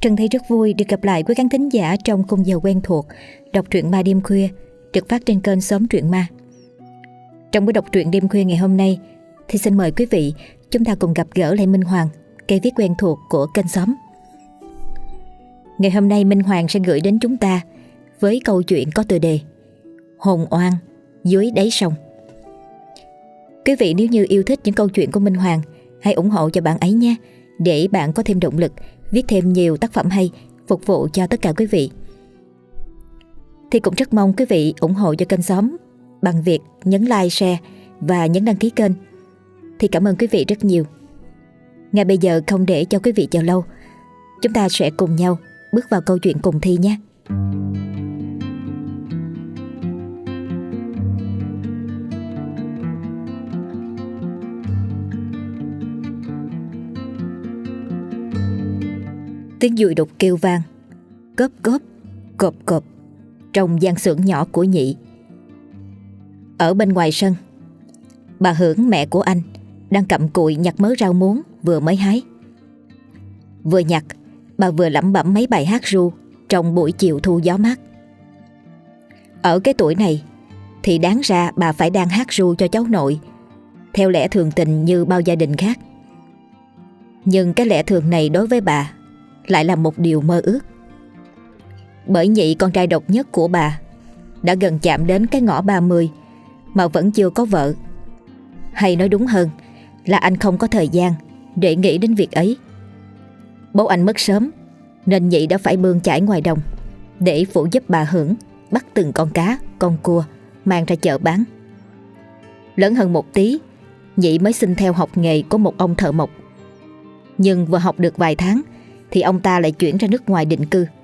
Trân thấy rất vui được gặp lại quý khán thính giả trong khung giờ quen thuộc đọc truyện ma đêm khuya được phát trên kênh Xóm Truyện Ma. Trong buổi đọc truyện đêm khuya ngày hôm nay thì xin mời quý vị chúng ta cùng gặp gỡ lại Minh Hoàng, cây viết quen thuộc của kênh Xóm. Ngày hôm nay Minh Hoàng sẽ gửi đến chúng ta với câu chuyện có tựa đề Hồn oan dưới đáy sông. Quý vị nếu như yêu thích những câu chuyện của Minh Hoàng, hãy ủng hộ cho bạn ấy nha, để bạn có thêm động lực viết thêm nhiều tác phẩm hay phục vụ cho tất cả quý vị. Thì cũng rất mong quý vị ủng hộ cho kênh Xóm bằng việc nhấn like, share và nhấn đăng ký kênh. Thì cảm ơn quý vị rất nhiều. Ngay bây giờ không để cho quý vị chờ lâu, chúng ta sẽ cùng nhau bước vào câu chuyện cùng thi nhé. Tiếng dùi đục kêu vang, cốp cốp, cộp cộp trong gian xưởng nhỏ của Nhị. Ở bên ngoài sân, bà Hưởng mẹ của anh đang cặm cụi nhặt mớ rau muống vừa mới hái. Vừa nhặt, bà vừa lẩm bẩm mấy bài hát ru trong buổi chiều thu gió mát. Ở cái tuổi này thì đáng ra bà phải đang hát ru cho cháu nội, theo lẽ thường tình như bao gia đình khác. Nhưng cái lẽ thường này đối với bà lại là một điều mơ ước. Bởi Nhị, con trai độc nhất của bà, đã gần chạm đến cái ngõ 30 mà vẫn chưa có vợ. Hay nói đúng hơn là anh không có thời gian để nghĩ đến việc ấy. Bố anh mất sớm nên Nhị đã phải bươn chải ngoài đồng để phụ giúp bà Hưởng bắt từng con cá, con cua mang ra chợ bán. Lớn hơn một tí, Nhị mới xin theo học nghề của một ông thợ mộc. Nhưng vừa học được vài tháng thì ông ta lại chuyển ra nước ngoài định cư.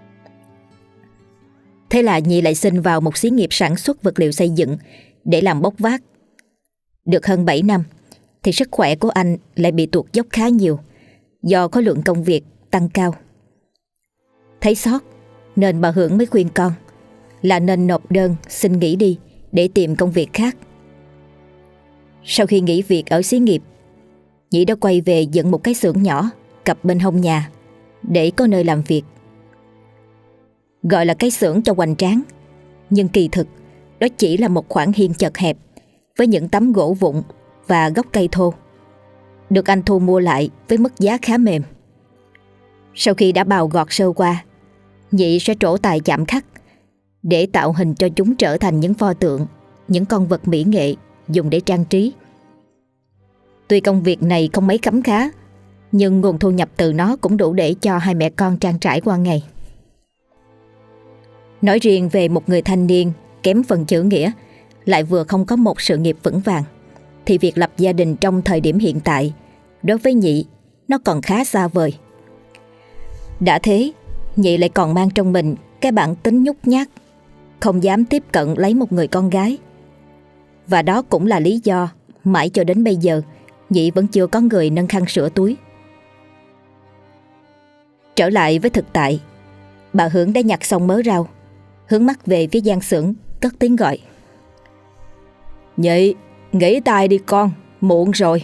Thế là Nhị lại xin vào một xí nghiệp sản xuất vật liệu xây dựng để làm bốc vác. Được hơn 7 năm thì sức khỏe của anh lại bị tuột dốc khá nhiều do khối lượng công việc tăng cao. Thấy xót nên bà Hưởng mới khuyên con là nên nộp đơn xin nghỉ đi để tìm công việc khác. Sau khi nghỉ việc ở xí nghiệp, Nhị đã quay về dựng một cái xưởng nhỏ cặp bên hông nhà để có nơi làm việc. Gọi là cái xưởng cho hoành tráng, nhưng kỳ thực đó chỉ là một khoảng hiên chật hẹp với những tấm gỗ vụn và gốc cây thô, được anh thu mua lại với mức giá khá mềm. Sau khi đã bào gọt sơ qua, Nhị sẽ trổ tài chạm khắc để tạo hình cho chúng trở thành những pho tượng, những con vật mỹ nghệ dùng để trang trí. Tuy công việc này không mấy khấm khá, nhưng nguồn thu nhập từ nó cũng đủ để cho hai mẹ con trang trải qua ngày. Nói riêng về một người thanh niên kém phần chữ nghĩa, lại vừa không có một sự nghiệp vững vàng, thì việc lập gia đình trong thời điểm hiện tại đối với Nhị nó còn khá xa vời. Đã thế, Nhị lại còn mang trong mình cái bản tính nhút nhát, không dám tiếp cận lấy một người con gái. Và đó cũng là lý do mãi cho đến bây giờ Nhị vẫn chưa có người nâng khăn sửa túi. Trở lại với thực tại, bà Hưởng đã nhặt xong mớ rau, hướng mắt về phía gian xưởng, cất tiếng gọi: "Nhị, nghỉ tay đi con, muộn rồi."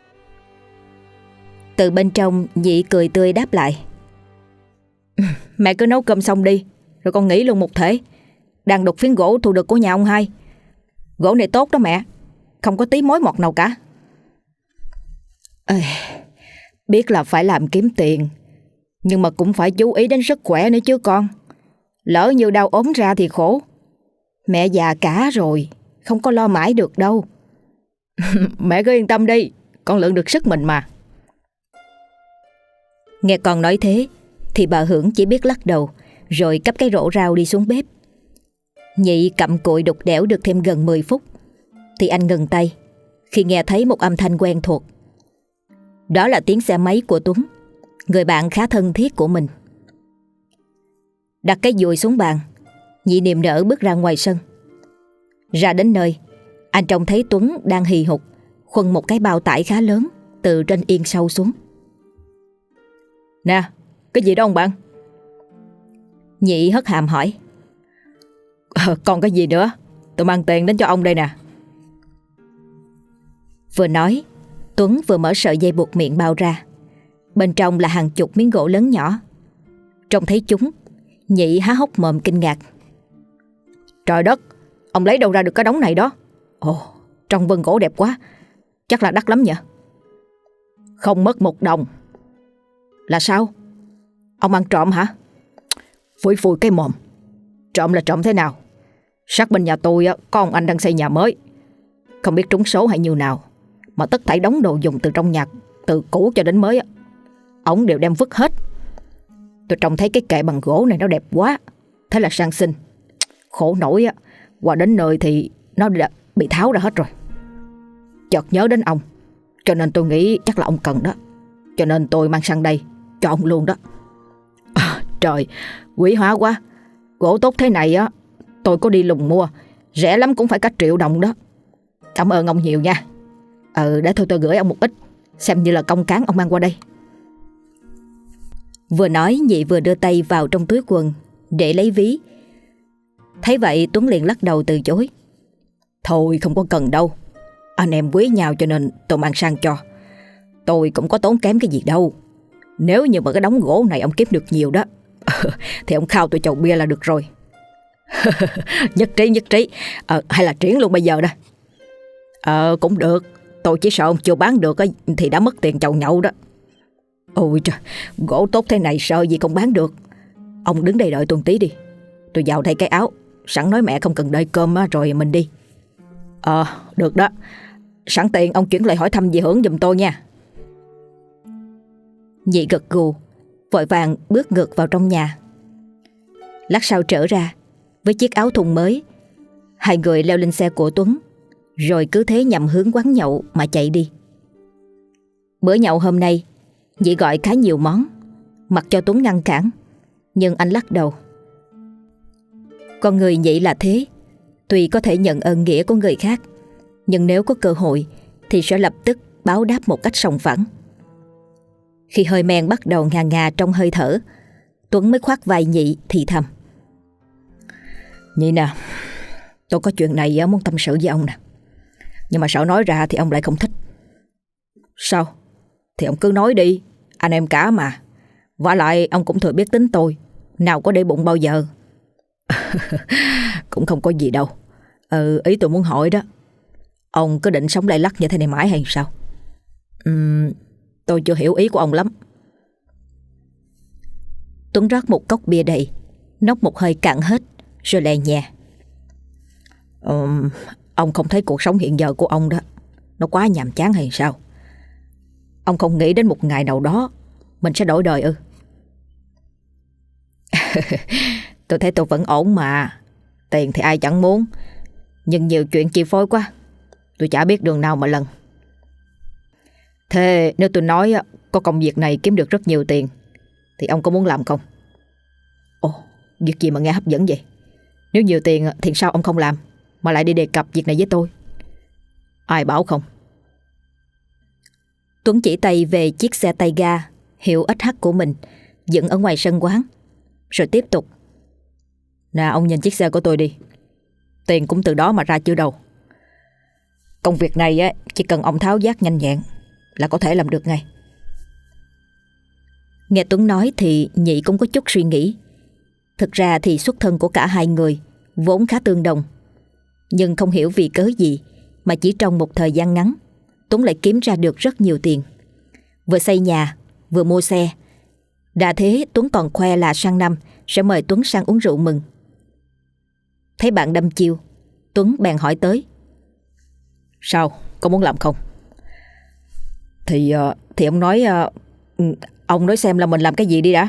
Từ bên trong, Nhị cười tươi đáp lại: "Mẹ cứ nấu cơm xong đi, rồi con nghỉ luôn một thể. Đang đục phiến gỗ thu được của nhà ông hai. Gỗ này tốt đó mẹ, không có tí mối mọt nào cả." Biết là phải làm kiếm tiền, nhưng mà cũng phải chú ý đến sức khỏe nữa chứ con. Lỡ như đau ốm ra thì khổ. Mẹ già cả rồi, không có lo mãi được đâu. Mẹ cứ yên tâm đi, con lượng được sức mình mà. Nghe con nói thế thì bà Hưởng chỉ biết lắc đầu, rồi cắp cái rổ rau đi xuống bếp. Nhị cặm cụi đục đẽo được thêm gần 10 phút thì anh ngừng tay khi nghe thấy một âm thanh quen thuộc. Đó là tiếng xe máy của Tuấn, người bạn khá thân thiết của mình. Đặt cái dùi xuống bàn, Nhị niềm nở bước ra ngoài sân. Ra đến nơi, anh trông thấy Tuấn đang hì hục khuân một cái bao tải khá lớn từ trên yên sâu xuống. "Nè, cái gì đó ông bạn?" Nhị hất hàm hỏi. Còn cái gì nữa, tôi mang tiền đến cho ông đây nè." Vừa nói, Tuấn vừa mở sợi dây buộc miệng bao ra. Bên trong là hàng chục miếng gỗ lớn nhỏ, Trông thấy chúng, Nhị há hốc mồm kinh ngạc. Trời đất, ông lấy đâu ra được cái đống này đó? Ồ, trong vân gỗ đẹp quá, chắc là đắt lắm nhỉ? Không mất một đồng. Là sao? Ông ăn trộm hả? Phủi phủi cái mồm. Trộm là trộm thế nào? Sát bên nhà tôi có ông anh đang xây nhà mới, không biết trúng số hay như nào, mà tất thảy đống đồ dùng từ trong nhà, từ cũ cho đến mới, ổng đều đem vứt hết. Tôi trông thấy cái kệ bằng gỗ này nó đẹp quá, thế là sang xin. Khổ nổi qua đến nơi thì nó đã bị tháo ra hết rồi. Chợt nhớ đến ông, cho nên tôi nghĩ chắc là ông cần đó, cho nên tôi mang sang đây cho ông luôn đó. Trời, quý hóa quá. Gỗ tốt thế này tôi có đi lùng mua, rẻ lắm cũng phải cả 1 triệu đồng đó. Cảm ơn ông nhiều nha. Để thôi tôi gửi ông một ít, xem như là công cán ông mang qua đây. Vừa nói, Nhị vừa đưa tay vào trong túi quần để lấy ví. Thấy vậy, Tuấn liền lắc đầu từ chối. Thôi không có cần đâu, anh em quý nhau cho nên tôi mang sang cho. Tôi cũng có tốn kém cái gì đâu. Nếu như mà cái đống gỗ này ông kiếm được nhiều đó thì ông khao tôi chầu bia là được rồi. Nhất trí. Hay là triển luôn bây giờ đây? Cũng được. Tôi chỉ sợ ông chưa bán được thì đã mất tiền chầu nhậu đó. Ôi trời, gỗ tốt thế này sợ gì không bán được. Ông đứng đây đợi tôi tí đi, tôi vào thay cái áo, sẵn nói mẹ không cần đợi cơm rồi mình đi. Được đó. Sẵn tiện ông chuyển lại hỏi thăm dì Hưởng giùm tôi nha. Nhị gật gù, vội vàng bước ngược vào trong nhà. Lát sau trở ra với chiếc áo thun mới, hai người leo lên xe của Tuấn, rồi cứ thế nhằm hướng quán nhậu mà chạy đi. Bữa nhậu hôm nay, Nhị gọi khá nhiều món, mặc cho Tuấn ngăn cản, nhưng anh lắc đầu. Con người Nhị là thế, tuy có thể nhận ơn nghĩa của người khác, nhưng nếu có cơ hội thì sẽ lập tức báo đáp một cách sòng phẳng. Khi hơi men bắt đầu ngà ngà trong hơi thở, Tuấn mới khoác vai Nhị thì thầm. Nhị nè, tôi có chuyện này muốn tâm sự với ông nè, nhưng mà sợ nói ra thì ông lại không thích. Sao? Thì ông cứ nói đi, anh em cả mà. Vả lại ông cũng thừa biết tính tôi, nào có để bụng bao giờ. Cũng không có gì đâu. Ý tôi muốn hỏi đó, ông cứ định sống lay lắc như thế này mãi hay sao? Tôi chưa hiểu ý của ông lắm. Tuấn rót một cốc bia đầy, nốc một hơi cạn hết, rồi lè nhẹ. Ông không thấy cuộc sống hiện giờ của ông đó nó quá nhàm chán hay sao? Ông không nghĩ đến một ngày nào đó mình sẽ đổi đời ư? Tôi thấy tôi vẫn ổn mà. Tiền thì ai chẳng muốn, nhưng nhiều chuyện chi phối quá, tôi chả biết đường nào mà lần. Thế nếu tôi nói có công việc này kiếm được rất nhiều tiền thì ông có muốn làm không? Ồ, việc gì mà nghe hấp dẫn vậy? Nếu nhiều tiền thì sao ông không làm mà lại đi đề cập việc này với tôi? Ai bảo không? Tuấn chỉ tay về chiếc xe tay ga hiệu SH của mình dựng ở ngoài sân quán, rồi tiếp tục. Nè, ông nhìn chiếc xe của tôi đi, tiền cũng từ đó mà ra chưa đâu. Công việc này chỉ cần ông tháo vát nhanh nhẹn là có thể làm được ngay. Nghe Tuấn nói thì Nhị cũng có chút suy nghĩ. Thực ra thì xuất thân của cả hai người vốn khá tương đồng, nhưng không hiểu vì cớ gì mà chỉ trong một thời gian ngắn, Tuấn lại kiếm ra được rất nhiều tiền. Vừa xây nhà, vừa mua xe. Đã thế Tuấn còn khoe là sang năm sẽ mời Tuấn sang uống rượu mừng. Thấy bạn đâm chiêu, Tuấn bèn hỏi tới. Sao, có muốn làm không? Thì ông nói xem là mình làm cái gì đi đã.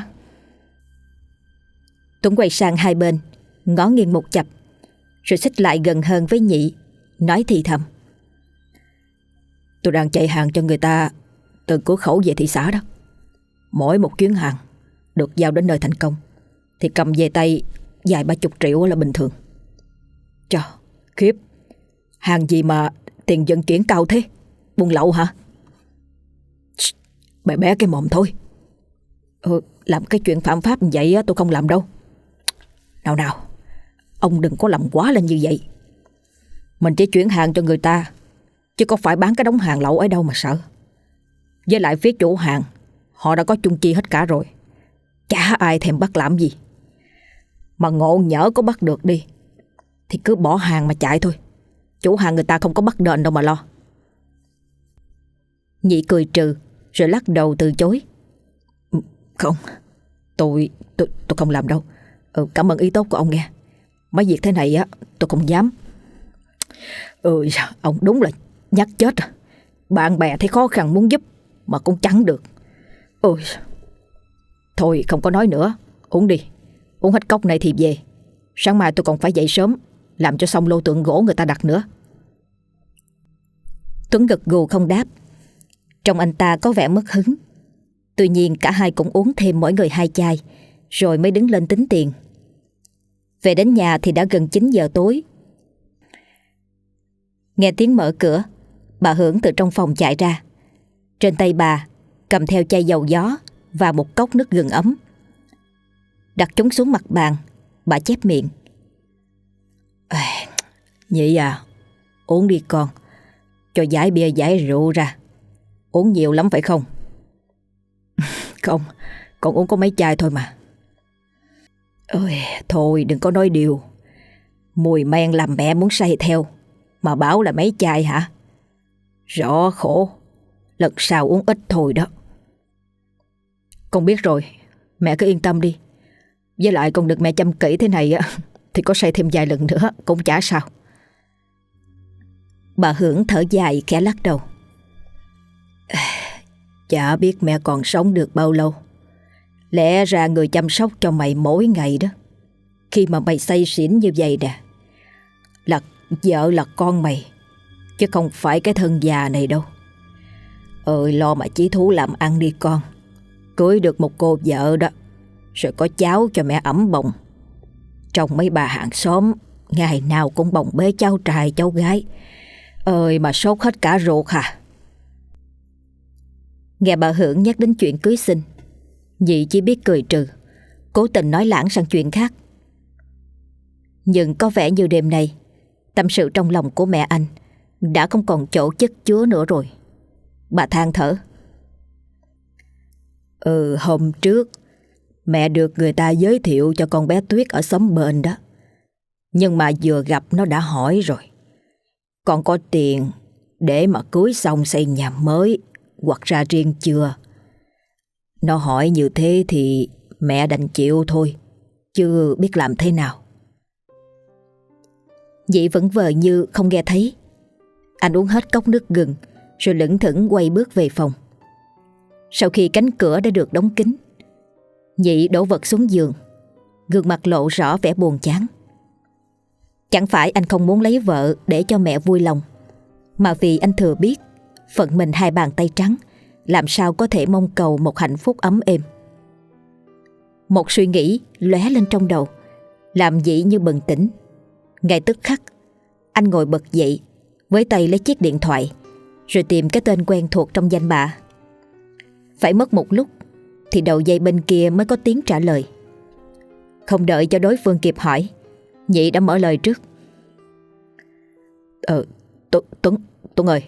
Tuấn quay sang hai bên, ngó nghiêng một chập, rồi xích lại gần hơn với Nhị, nói thì thầm. Tôi đang chạy hàng cho người ta từ cửa khẩu về thị xã đó. Mỗi một chuyến hàng được giao đến nơi thành công thì cầm về tay vài 30 triệu là bình thường. Trời, khiếp. Hàng gì mà tiền vận chuyển cao thế? Buôn lậu hả? Bé bé cái mồm thôi. Làm cái chuyện phạm pháp như vậy tôi không làm đâu. Nào, ông đừng có làm quá lên như vậy. Mình chỉ chuyển hàng cho người ta, chứ có phải bán cái đống hàng lậu ở đâu mà sợ. Với lại phía chủ hàng họ đã có chung chi hết cả rồi, chả ai thèm bắt làm gì. Mà ngộ nhỡ có bắt được đi thì cứ bỏ hàng mà chạy thôi. Chủ hàng người ta không có bắt đền đâu mà lo. Nhị cười trừ rồi lắc đầu từ chối. Không, tôi không làm đâu. Cảm ơn ý tốt của ông nghe. Mấy việc thế này á tôi không dám. Ông đúng là nhát chết à. Bạn bè thấy khó khăn muốn giúp mà cũng chẳng được. Thôi không có nói nữa, uống đi. Uống hết cốc này thì về. Sáng mai tôi còn phải dậy sớm làm cho xong lô tượng gỗ người ta đặt nữa. Tuấn gật gù không đáp. Trông anh ta có vẻ mất hứng. Tuy nhiên cả hai cũng uống thêm mỗi người 2 chai rồi mới đứng lên tính tiền. Về đến nhà thì đã gần 9 giờ tối. Nghe tiếng mở cửa, bà Hưởng từ trong phòng chạy ra. Trên tay bà cầm theo chai dầu gió và một cốc nước gừng ấm. Đặt chúng xuống mặt bàn, bà chép miệng. Nhị à, uống đi con. Cho giải bia giải rượu ra. Uống nhiều lắm phải không? Không, con uống có mấy chai thôi mà. Thôi đừng có nói điều. Mùi men làm mẹ muốn say theo mà bảo là mấy chai hả? Rõ khổ. Lần sau uống ít thôi đó. Con biết rồi, mẹ cứ yên tâm đi. Với lại con được mẹ chăm kỹ thế này á thì có say thêm vài lần nữa cũng chả sao. Bà Hưởng thở dài khẽ lắc đầu. Chả biết mẹ còn sống được bao lâu. Lẽ ra người chăm sóc cho mày mỗi ngày đó, khi mà mày say xỉn như vậy nè, là vợ là con mày, chứ không phải cái thân già này đâu. Lo mà chí thú làm ăn đi con. Cưới được một cô vợ đó, rồi có cháu cho mẹ ẵm bồng. Trong mấy bà hàng xóm ngày nào cũng bồng bế cháu trai cháu gái. Mà sốt hết cả ruột hả? Nghe bà Hưởng nhắc đến chuyện cưới xin, Nhị chỉ biết cười trừ, cố tình nói lảng sang chuyện khác. Nhưng có vẻ như đêm nay tâm sự trong lòng của mẹ anh đã không còn chỗ chất chứa nữa rồi. Bà than thở. Hôm trước mẹ được người ta giới thiệu cho con bé Tuyết ở xóm bên đó. Nhưng mà vừa gặp nó đã hỏi rồi, con có tiền để mà cưới xong xây nhà mới hoặc ra riêng chưa? Nó hỏi như thế thì mẹ đành chịu thôi, chứ biết làm thế nào. Nhị vẫn vờ như không nghe thấy. Anh uống hết cốc nước gừng rồi lững thững quay bước về phòng. Sau khi cánh cửa đã được đóng kín, Nhị đổ vật xuống giường, gương mặt lộ rõ vẻ buồn chán. Chẳng phải anh không muốn lấy vợ để cho mẹ vui lòng, mà vì anh thừa biết phận mình 2 bàn tay trắng, làm sao có thể mong cầu một hạnh phúc ấm êm. Một suy nghĩ lóe lên trong đầu, làm Nhị như bừng tỉnh. Ngay tức khắc, anh ngồi bật dậy, với tay lấy chiếc điện thoại, rồi tìm cái tên quen thuộc trong danh bạ. Phải mất một lúc thì đầu dây bên kia mới có tiếng trả lời. Không đợi cho đối phương kịp hỏi, Nhị đã mở lời trước. Tuấn ơi,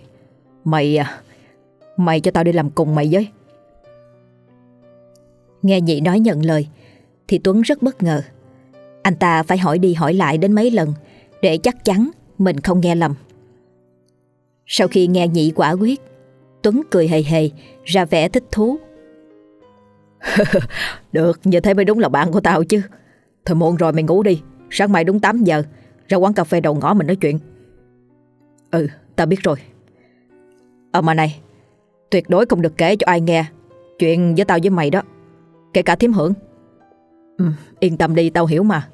mày cho tao đi làm cùng mày với. Nghe Nhị nói nhận lời thì Tuấn rất bất ngờ. Anh ta phải hỏi đi hỏi lại đến mấy lần để chắc chắn mình không nghe lầm. Sau khi nghe Nhị quả quyết, Tuấn cười hề hề, ra vẻ thích thú. Được, như thế mới đúng là bạn của tao chứ. Thôi muộn rồi mày ngủ đi, sáng mai đúng 8 giờ ra quán cà phê đầu ngõ mình nói chuyện. Tao biết rồi. Mà này, tuyệt đối không được kể cho ai nghe chuyện với tao với mày đó, kể cả thím Hưởng. Yên tâm đi, tao hiểu mà.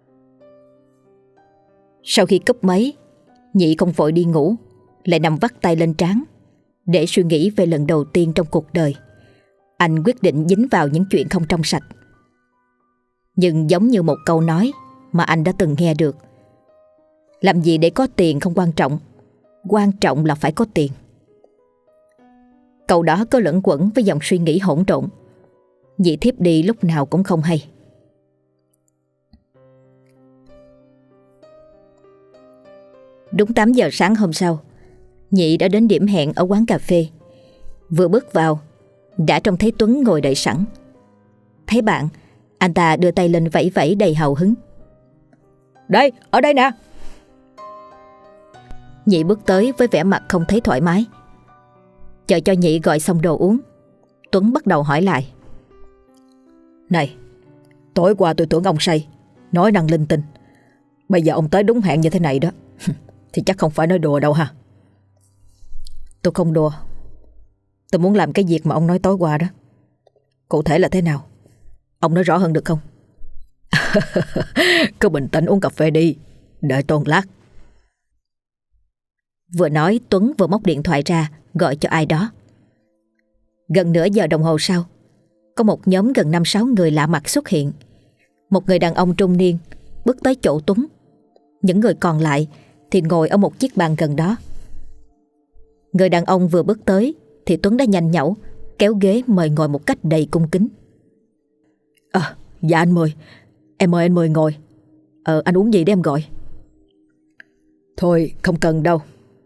Sau khi cúp máy, Nhị không vội đi ngủ, lại nằm vắt tay lên trán để suy nghĩ về lần đầu tiên trong cuộc đời anh quyết định dính vào những chuyện không trong sạch. Nhưng giống như một câu nói mà anh đã từng nghe được: làm gì để có tiền không quan trọng, quan trọng là phải có tiền. Câu đó có lẫn quẩn với dòng suy nghĩ hỗn độn. Nhị thiếp đi lúc nào cũng không hay. Đúng 8 giờ sáng hôm sau, Nhị đã đến điểm hẹn ở quán cà phê. Vừa bước vào đã trông thấy Tuấn ngồi đợi sẵn. Thấy bạn, Anh ta đưa tay lên vẫy vẫy đầy hào hứng. Đây, ở đây nè. Nhị bước tới với vẻ mặt không thấy thoải mái. Chờ cho Nhị gọi xong đồ uống, Tuấn bắt đầu hỏi lại. Này, tối qua tôi tưởng ông say, nói năng linh tinh. Bây giờ ông tới đúng hẹn như thế này đó thì chắc không phải nói đùa đâu ha. Tôi không đùa. Tôi muốn làm cái việc mà ông nói tối qua đó. Cụ thể là thế nào? Ông nói rõ hơn được không? Cứ bình tĩnh uống cà phê đi, đợi tôi một lát. Vừa nói Tuấn vừa móc điện thoại ra gọi cho ai đó. Gần nửa giờ đồng hồ sau, có một nhóm gần 5-6 người lạ mặt xuất hiện. Một người đàn ông trung niên bước tới chỗ Tuấn. Những người còn lại thì ngồi ở một chiếc bàn gần đó. Người đàn ông vừa bước tới thì Tuấn đã nhanh nhảu kéo ghế mời ngồi một cách đầy cung kính. Dạ anh mời. Em mời anh mời ngồi. Anh uống gì để em gọi? Thôi không cần đâu.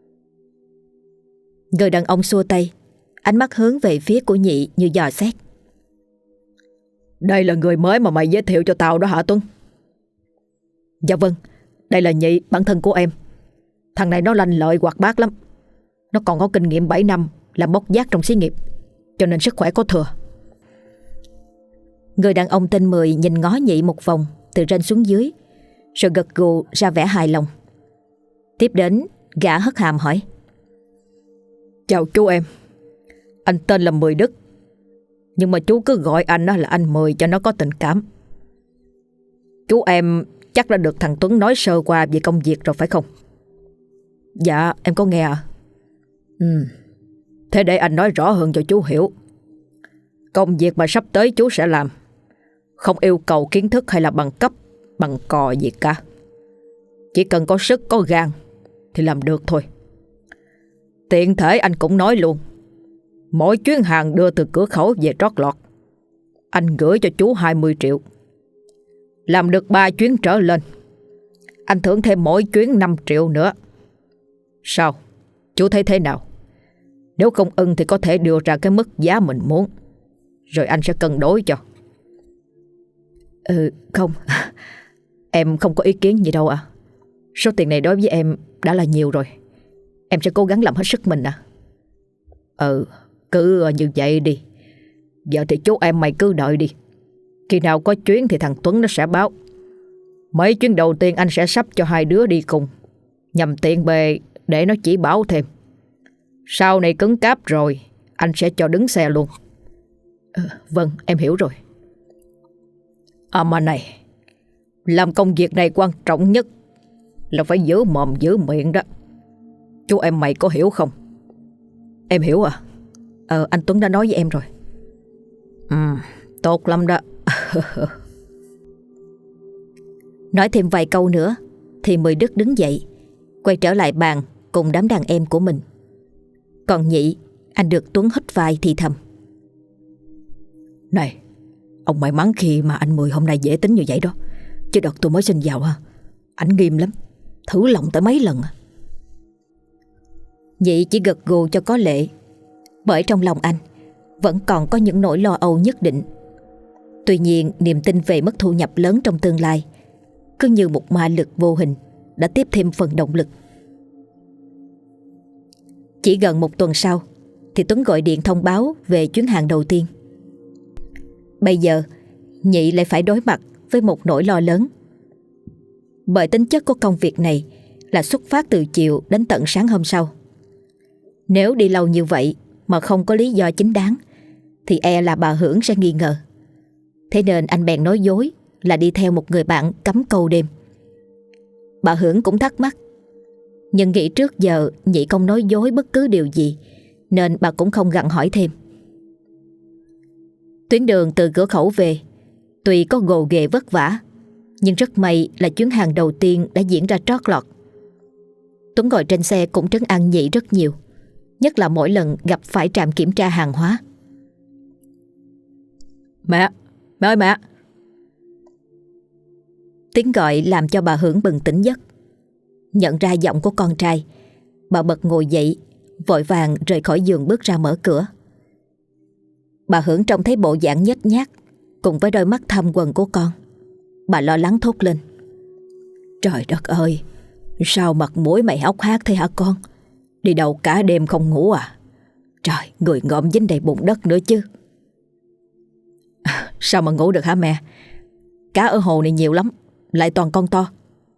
Người đàn ông xua tay, ánh mắt hướng về phía của Nhị như dò xét. Đây là người mới mà mày giới thiệu cho tao đó hả Tuấn? Dạ vâng, đây là Nhị, bạn thân của em. Thằng này nó lanh lợi hoạt bát lắm. Nó còn có kinh nghiệm 7 năm làm bốc vác trong xí nghiệp, cho nên sức khỏe có thừa. Người đàn ông tên Mười nhìn ngó Nhị một vòng từ trên xuống dưới, rồi gật gù ra vẻ hài lòng. Tiếp đến gã hất hàm hỏi. Chào chú em, anh tên là Mười Đức, nhưng mà chú cứ gọi anh là anh Mười cho nó có tình cảm. Chú em chắc đã được thằng Tuấn nói sơ qua về công việc rồi phải không? Dạ em có nghe ạ. Thế để anh nói rõ hơn cho chú hiểu. Công việc mà sắp tới chú sẽ làm không yêu cầu kiến thức hay là bằng cấp, bằng cò gì cả. Chỉ cần có sức có gan thì làm được thôi. Tiện thể anh cũng nói luôn, mỗi chuyến hàng đưa từ cửa khẩu về trót lọt, anh gửi cho chú 20 triệu. Làm được 3 chuyến trở lên, anh thưởng thêm mỗi chuyến 5 triệu nữa. Sao? Chú thấy thế nào? Nếu không ưng thì có thể đưa ra cái mức giá mình muốn, rồi anh sẽ cân đối cho. Không. Em không có ý kiến gì đâu ạ. Số tiền này đối với em đã là nhiều rồi. Em sẽ cố gắng làm hết sức mình ạ. Cứ như vậy đi. Giờ thì chú em mày cứ đợi đi. Khi nào có chuyến thì thằng Tuấn nó sẽ báo. Mấy chuyến đầu tiên anh sẽ sắp cho hai đứa đi cùng, nhằm tiện bề để nó chỉ bảo thêm. Sau này cứng cáp rồi, anh sẽ cho đứng xe luôn. Vâng, em hiểu rồi. Mà này, làm công việc này quan trọng nhất là phải giữ mồm giữ miệng đó. Chú em mày có hiểu không? Em hiểu à? Anh Tuấn đã nói với em rồi. Tốt lắm đó. Nói thêm vài câu nữa thì Mười Đức đứng dậy, quay trở lại bàn cùng đám đàn em của mình. Còn Nhị, anh được Tuấn hít vai thì thầm. Này, ông may mắn khi mà anh Mười hôm nay dễ tính như vậy đó. Chứ đợt tôi mới xin vào ha, ảnh nghiêm lắm, thử lòng tới mấy lần. Nhị chỉ gật gù cho có lệ, bởi trong lòng anh vẫn còn có những nỗi lo âu nhất định. Tuy nhiên niềm tin về mức thu nhập lớn trong tương lai cứ như một ma lực vô hình đã tiếp thêm phần động lực. Chỉ gần một tuần sau thì Tuấn gọi điện thông báo về chuyến hàng đầu tiên. Bây giờ Nhị lại phải đối mặt với một nỗi lo lớn. Bởi tính chất của công việc này là xuất phát từ chiều đến tận sáng hôm sau. Nếu đi lâu như vậy mà không có lý do chính đáng thì e là bà Hưởng sẽ nghi ngờ. Thế nên anh bèn nói dối là đi theo một người bạn cắm câu đêm. Bà Hưởng cũng thắc mắc, nhưng nghĩ trước giờ Nhị không nói dối bất cứ điều gì nên bà cũng không gặng hỏi thêm. Tuyến đường từ cửa khẩu về tuy có gồ ghề vất vả, nhưng rất may là chuyến hàng đầu tiên đã diễn ra trót lọt. Tuấn ngồi trên xe cũng trấn an Nhị rất nhiều, nhất là mỗi lần gặp phải trạm kiểm tra hàng hóa. Mẹ ơi mẹ! Tiếng gọi làm cho bà Hưởng bừng tỉnh giấc. Nhận ra giọng của con trai, bà bật ngồi dậy, vội vàng rời khỏi giường bước ra mở cửa. Bà Hưởng trông thấy bộ dạng nhếch nhác, cùng với đôi mắt thâm quầng của con, bà lo lắng thốt lên: "Trời đất ơi, sao mặt mũi mày hốc hác thế hả con? Đi đâu cả đêm không ngủ à? Trời, người ngộm dính đầy bùn đất nữa chứ." Sao mà ngủ được hả mẹ? Cá ở hồ này nhiều lắm, lại toàn con to.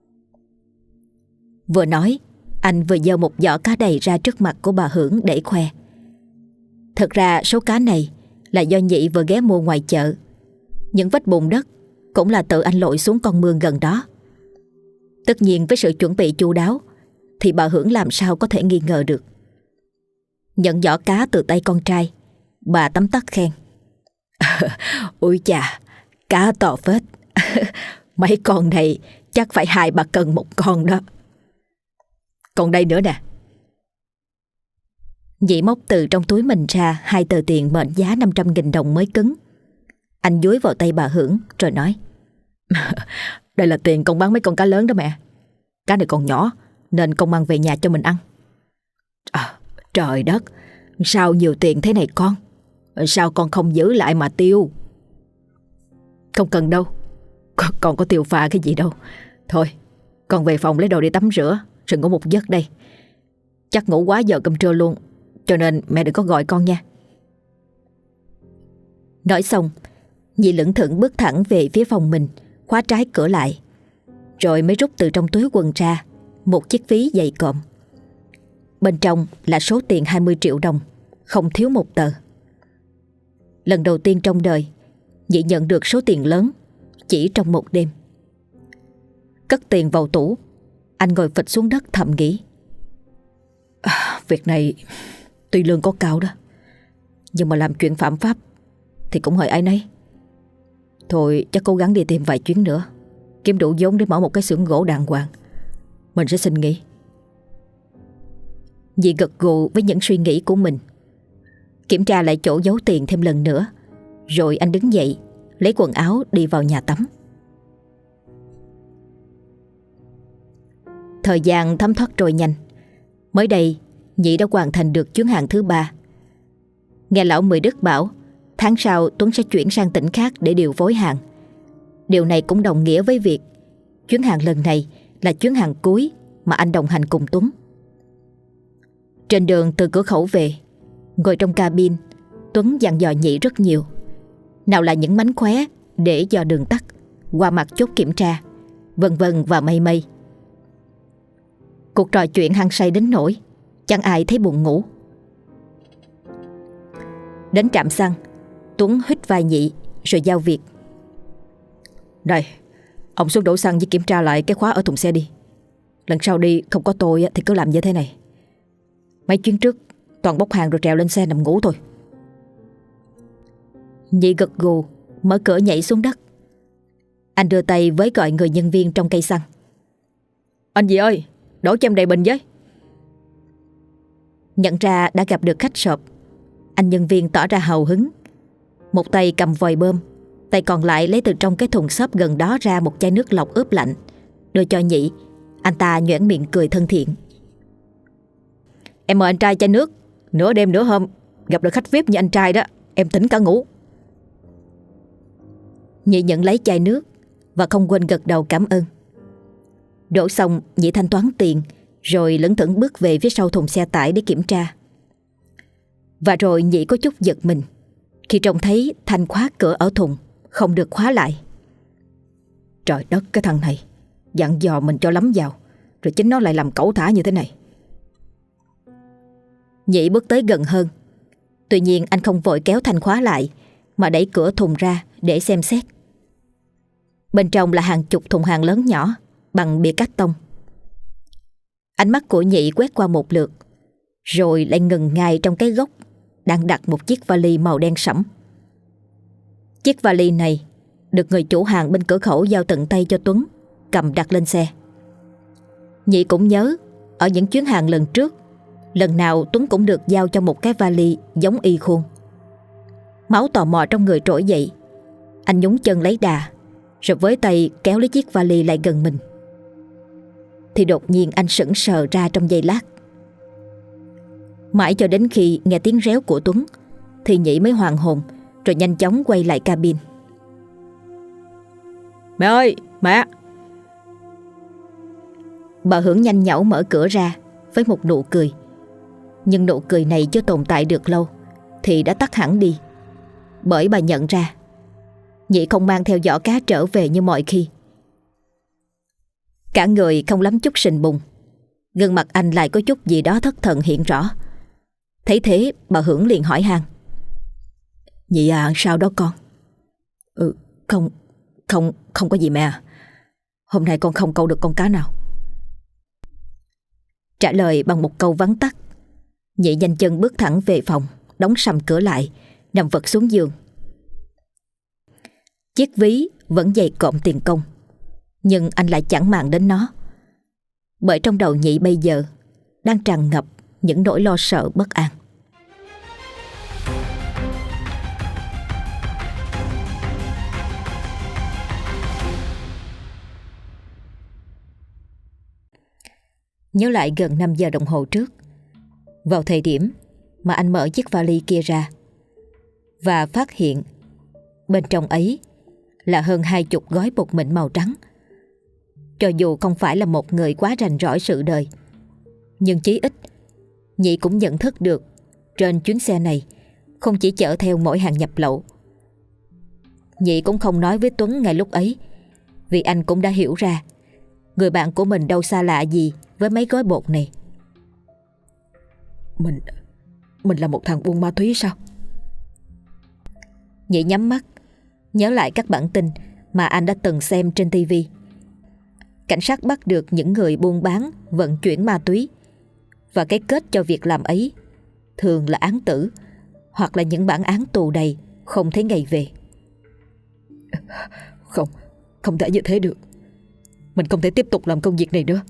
Vừa nói, anh vừa giơ một giỏ cá đầy ra trước mặt của bà Hưởng để khoe. Thật ra số cá này là do Nhị vừa ghé mua ngoài chợ. Những vết bùn đất cũng là tự anh lội xuống con mương gần đó. Tất nhiên với sự chuẩn bị chu đáo thì bà Hưởng làm sao có thể nghi ngờ được. Nhận giỏ cá từ tay con trai, bà tấm tắc khen: "Ui chà, cá to phết. Mấy con này chắc phải 2-3 cân một con đó. Còn đây nữa nè." Nhị móc từ trong túi mình ra 2 tờ tiền mệnh giá 500.000 đồng mới cứng. Anh dúi vào tay bà Hưởng rồi nói: "Đây là tiền con bán mấy con cá lớn đó mẹ. Cá này còn nhỏ nên con mang về nhà cho mình ăn." Trời đất, sao nhiều tiền thế này con? Sao con không giữ lại mà tiêu? Không cần đâu, con có tiêu pha cái gì đâu. Thôi, con về phòng lấy đồ đi tắm rửa rồi ngủ một giấc đây. Chắc ngủ quá giờ cơm trưa luôn, cho nên mẹ đừng có gọi con nha. Nói xong, Nhị lững thững bước thẳng về phía phòng mình, khóa trái cửa lại, rồi mới rút từ trong túi quần ra một chiếc ví dày cộm. Bên trong là số tiền 20 triệu đồng, không thiếu một tờ. Lần đầu tiên trong đời, Nhị nhận được số tiền lớn chỉ trong một đêm. Cất tiền vào tủ, anh ngồi phịch xuống đất thầm nghĩ: Việc này tuy lương có cao đó, nhưng mà làm chuyện phạm pháp thì cũng hơi áy náy. Thôi chắc cố gắng đi tìm vài chuyến nữa, kiếm đủ vốn để mở một cái xưởng gỗ đàng hoàng. Mình sẽ xin nghỉ. Nhị gật gù với những suy nghĩ của mình. Kiểm tra lại chỗ giấu tiền thêm lần nữa, rồi anh đứng dậy, lấy quần áo đi vào nhà tắm. Thời gian thấm thoát trôi nhanh. Mới đây, Nhị đã hoàn thành được chuyến hàng thứ 3. Nghe lão Mười Đức bảo tháng sau Tuấn sẽ chuyển sang tỉnh khác để điều phối hàng. Điều này cũng đồng nghĩa với việc chuyến hàng lần này là chuyến hàng cuối mà anh đồng hành cùng Tuấn. Trên đường từ cửa khẩu về, ngồi trong cabin, Tuấn dặn dò Nhị rất nhiều. Nào là những mánh khóe để dò đường tắt, qua mặt chốt kiểm tra, vân vân và mây mây. Cuộc trò chuyện hăng say đến nỗi chẳng ai thấy buồn ngủ. Đến trạm xăng, Tuấn hít vai Nhị rồi giao việc: "Đây, ông xuống đổ xăng với kiểm tra lại cái khóa ở thùng xe đi. Lần sau đi không có tôi thì cứ làm như thế này. Mấy chuyến trước toàn bốc hàng rồi trèo lên xe nằm ngủ thôi." Nhị gật gù, mở cửa nhảy xuống đất. Anh đưa tay với gọi người nhân viên trong cây xăng: "Anh gì ơi, đổ cho em đầy bình với." Nhận ra đã gặp được khách sộp, anh nhân viên tỏ ra hào hứng. Một tay cầm vòi bơm, tay còn lại lấy từ trong cái thùng xốp gần đó ra một chai nước lọc ướp lạnh, đưa cho Nhị. Anh ta nhoẻn miệng cười thân thiện: "Em mời anh trai chai nước. Nửa đêm nửa hôm gặp được khách VIP như anh trai đó, em tỉnh cả ngủ." Nhị nhận lấy chai nước và không quên gật đầu cảm ơn. Đổ xong, Nhị thanh toán tiền rồi lững thững bước về phía sau thùng xe tải để kiểm tra. Và rồi Nhị có chút giật mình khi trông thấy thanh khóa cửa ở thùng không được khóa lại. Trời đất, cái thằng này dặn dò mình cho lắm vào, rồi chính nó lại làm cẩu thả như thế này. Nhị bước tới gần hơn. Tuy nhiên anh không vội kéo thanh khóa lại, mà đẩy cửa thùng ra để xem xét. Bên trong là hàng chục thùng hàng lớn nhỏ bằng bìa cát tông. Ánh mắt của Nhị quét qua một lượt, rồi lại ngừng ngay trong cái góc đang đặt một chiếc vali màu đen sẫm. Chiếc vali này được người chủ hàng bên cửa khẩu giao tận tay cho Tuấn cầm đặt lên xe. Nhị cũng nhớ ở những chuyến hàng lần trước, lần nào Tuấn cũng được giao cho một cái vali giống y khuôn. Máu tò mò trong người trỗi dậy, anh nhún chân lấy đà, rồi với tay kéo lấy chiếc vali lại gần mình. Thì đột nhiên anh sững sờ ra trong giây lát. Mãi cho đến khi nghe tiếng réo của Tuấn thì Nhị mới hoàn hồn, rồi nhanh chóng quay lại cabin. Mẹ ơi, mẹ! Bà Hưởng nhanh nhảu mở cửa ra với một nụ cười. Nhưng nụ cười này chưa tồn tại được lâu thì đã tắt hẳn đi. Bởi bà nhận ra Nhị không mang theo giỏ cá trở về như mọi khi. Cả người không lắm chút sình bùng, gương mặt anh lại có chút gì đó thất thần hiện rõ. Thấy thế bà Hưởng liền hỏi han: Nhị à, sao đó con? Không, không có gì mẹ à. Hôm nay con không câu được con cá nào. Trả lời bằng một câu vắn tắt, Nhị nhanh chân bước thẳng về phòng, đóng sầm cửa lại, nằm vật xuống giường. Chiếc ví vẫn dày cộm tiền công, nhưng anh lại chẳng màng đến nó. Bởi trong đầu Nhị bây giờ đang tràn ngập những nỗi lo sợ bất an. Nhớ lại gần 5 giờ đồng hồ trước, vào thời điểm mà anh mở chiếc vali kia ra và phát hiện bên trong ấy là hơn 20 gói bột mịn màu trắng. Cho dù không phải là một người quá rành rỏi sự đời, nhưng chí ít Nhị cũng nhận thức được trên chuyến xe này không chỉ chở theo mỗi hàng nhập lậu. Nhị cũng không nói với Tuấn ngay lúc ấy, vì anh cũng đã hiểu ra người bạn của mình đâu xa lạ gì với mấy gói bột này. Mình là một thằng buôn ma túy sao? Nhị nhắm mắt nhớ lại các bản tin mà anh đã từng xem trên tivi. Cảnh sát bắt được những người buôn bán, vận chuyển ma túy, và cái kết cho việc làm ấy thường là án tử hoặc là những bản án tù đầy không thấy ngày về. Không thể như thế được. Mình không thể tiếp tục làm công việc này nữa.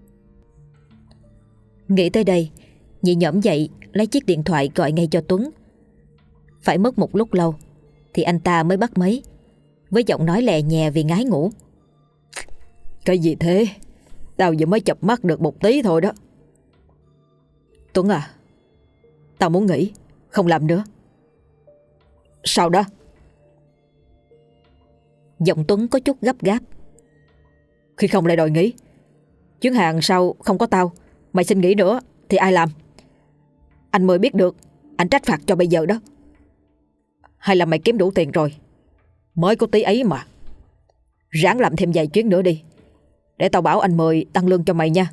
Nghĩ tới đây, Nhị nhõm dậy lấy chiếc điện thoại gọi ngay cho Tuấn. Phải mất một lúc lâu thì anh ta mới bắt máy, với giọng nói lè nhè vì ngái ngủ. Cái gì thế? Tao vừa mới chợp mắt được một tí thôi đó. Tuấn à, tao muốn nghỉ, không làm nữa. Sao đó? Giọng Tuấn có chút gấp gáp. Khi không lại đòi nghỉ. Chuyến hàng sau không có tao, mày xin nghỉ nữa thì ai làm? Anh mới biết được anh trách phạt cho bây giờ đó. Hay là mày kiếm đủ tiền rồi? Mới có tí ấy mà. Ráng làm thêm vài chuyến nữa đi, để tao bảo anh Mười tăng lương cho mày nha.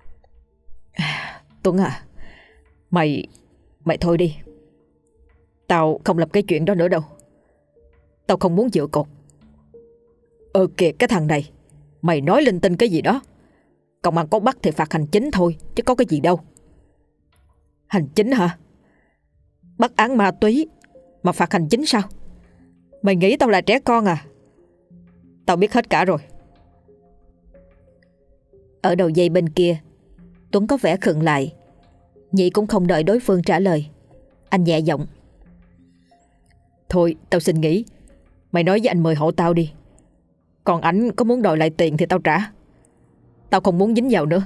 Tuấn à, Mày thôi đi. Tao không làm cái chuyện đó nữa đâu. Tao không muốn dựa cột. Kìa cái thằng này, mày nói linh tinh cái gì đó. Công an có bắt thì phạt hành chính thôi, chứ có cái gì đâu. Hành chính hả? Bắt án ma túy mà phạt hành chính sao? Mày nghĩ tao là trẻ con à? Tao biết hết cả rồi. Ở đầu dây bên kia, Tuấn có vẻ khựng lại. Nhị cũng không đợi đối phương trả lời, anh nhẹ giọng: Thôi tao xin nghỉ. Mày nói với anh Mười hộ tao đi. Còn ảnh có muốn đòi lại tiền thì tao trả. Tao không muốn dính vào nữa.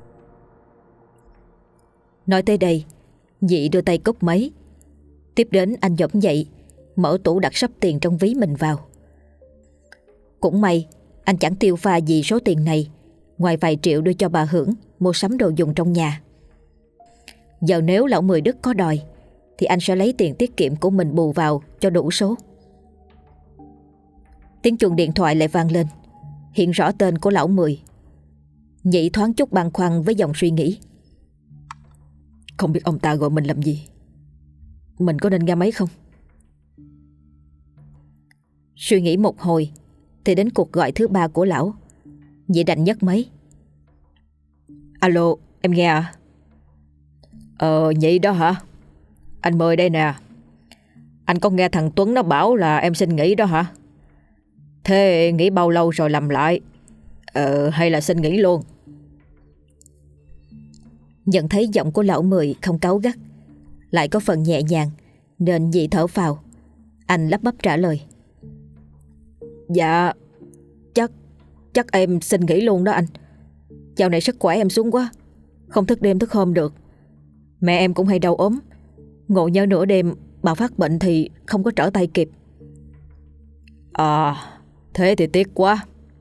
Nói tới đây, Nhị đưa tay cúp máy. Tiếp đến anh dõng dậy, mở tủ đặt sắp tiền trong ví mình vào. Cũng may anh chẳng tiêu pha gì số tiền này, ngoài vài triệu đưa cho bà Hưởng mua sắm đồ dùng trong nhà. Giờ nếu lão Mười Đức có đòi thì anh sẽ lấy tiền tiết kiệm của mình bù vào cho đủ số. Tiếng chuông điện thoại lại vang lên, hiện rõ tên của lão Mười. Nhị thoáng chút băn khoăn với dòng suy nghĩ. Không biết ông ta gọi mình làm gì. Mình có nên nghe máy không? Suy nghĩ một hồi thì đến cuộc gọi thứ 3 của lão. Nhị đành nhấc máy. Alo, em nghe à? Nhị đó hả? Anh Mười đây nè. Anh có nghe thằng Tuấn nó bảo là em xin nghỉ đó hả? Thế nghỉ bao lâu rồi làm lại? Hay là xin nghỉ luôn? Nhận thấy giọng của lão Mười không cáu gắt, lại có phần nhẹ nhàng, nên Nhị thở phào. Anh lắp bắp trả lời: Dạ, chắc em xin nghỉ luôn đó anh. Dạo này sức khỏe em xuống quá, không thức đêm thức hôm được. Mẹ em cũng hay đau ốm, ngộ nhỡ nửa đêm bà phát bệnh thì không có trở tay kịp. Thế thì tiếc quá.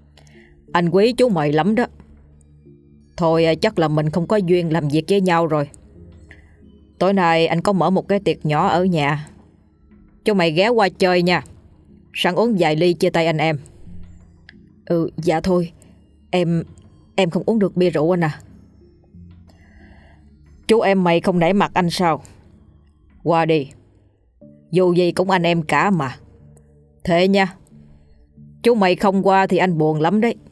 Anh quý chú mày lắm đó. Thôi chắc là mình không có duyên làm việc với nhau rồi. Tối nay anh có mở một cái tiệc nhỏ ở nhà. Chú mày ghé qua chơi nha. Sẵn uống vài ly chia tay anh em. Dạ thôi. Em không uống được bia rượu anh à. Chú em mày không nể mặt anh sao? Qua đi. Dù gì cũng anh em cả mà. Thế nha. Chú mày không qua thì anh buồn lắm đấy.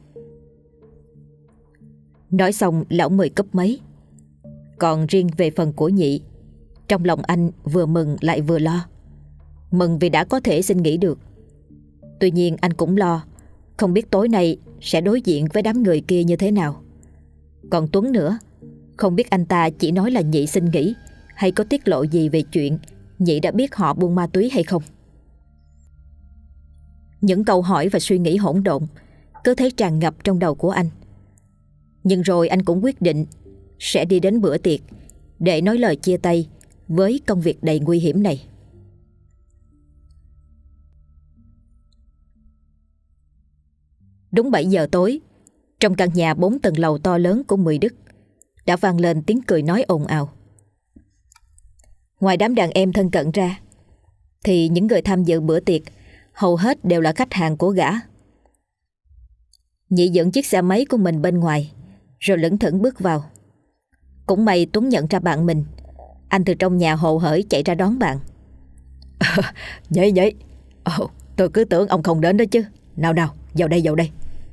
Nói xong lão Mười cúp máy. Còn riêng về phần của Nhị, trong lòng anh vừa mừng lại vừa lo. Mừng vì đã có thể xin nghỉ được. Tuy nhiên anh cũng lo, không biết tối nay sẽ đối diện với đám người kia như thế nào. Còn Tuấn nữa, không biết anh ta chỉ nói là Nhị xin nghỉ hay có tiết lộ gì về chuyện Nhị đã biết họ buôn ma túy hay không. Những câu hỏi và suy nghĩ hỗn độn cứ thế tràn ngập trong đầu của anh. Nhưng rồi anh cũng quyết định sẽ đi đến bữa tiệc để nói lời chia tay với công việc đầy nguy hiểm này. Đúng 7 giờ tối, trong căn nhà 4 tầng lầu to lớn của Mười Đức đã vang lên tiếng cười nói ồn ào. Ngoài đám đàn em thân cận ra, thì những người tham dự bữa tiệc hầu hết đều là khách hàng của gã. Nhị dựng chiếc xe máy của mình bên ngoài, rồi lững thững bước vào. Cũng may Tuấn nhận ra bạn mình. Anh từ trong nhà hồ hởi chạy ra đón bạn. Nhị. Tôi cứ tưởng ông không đến đó chứ. Nào, vào đây.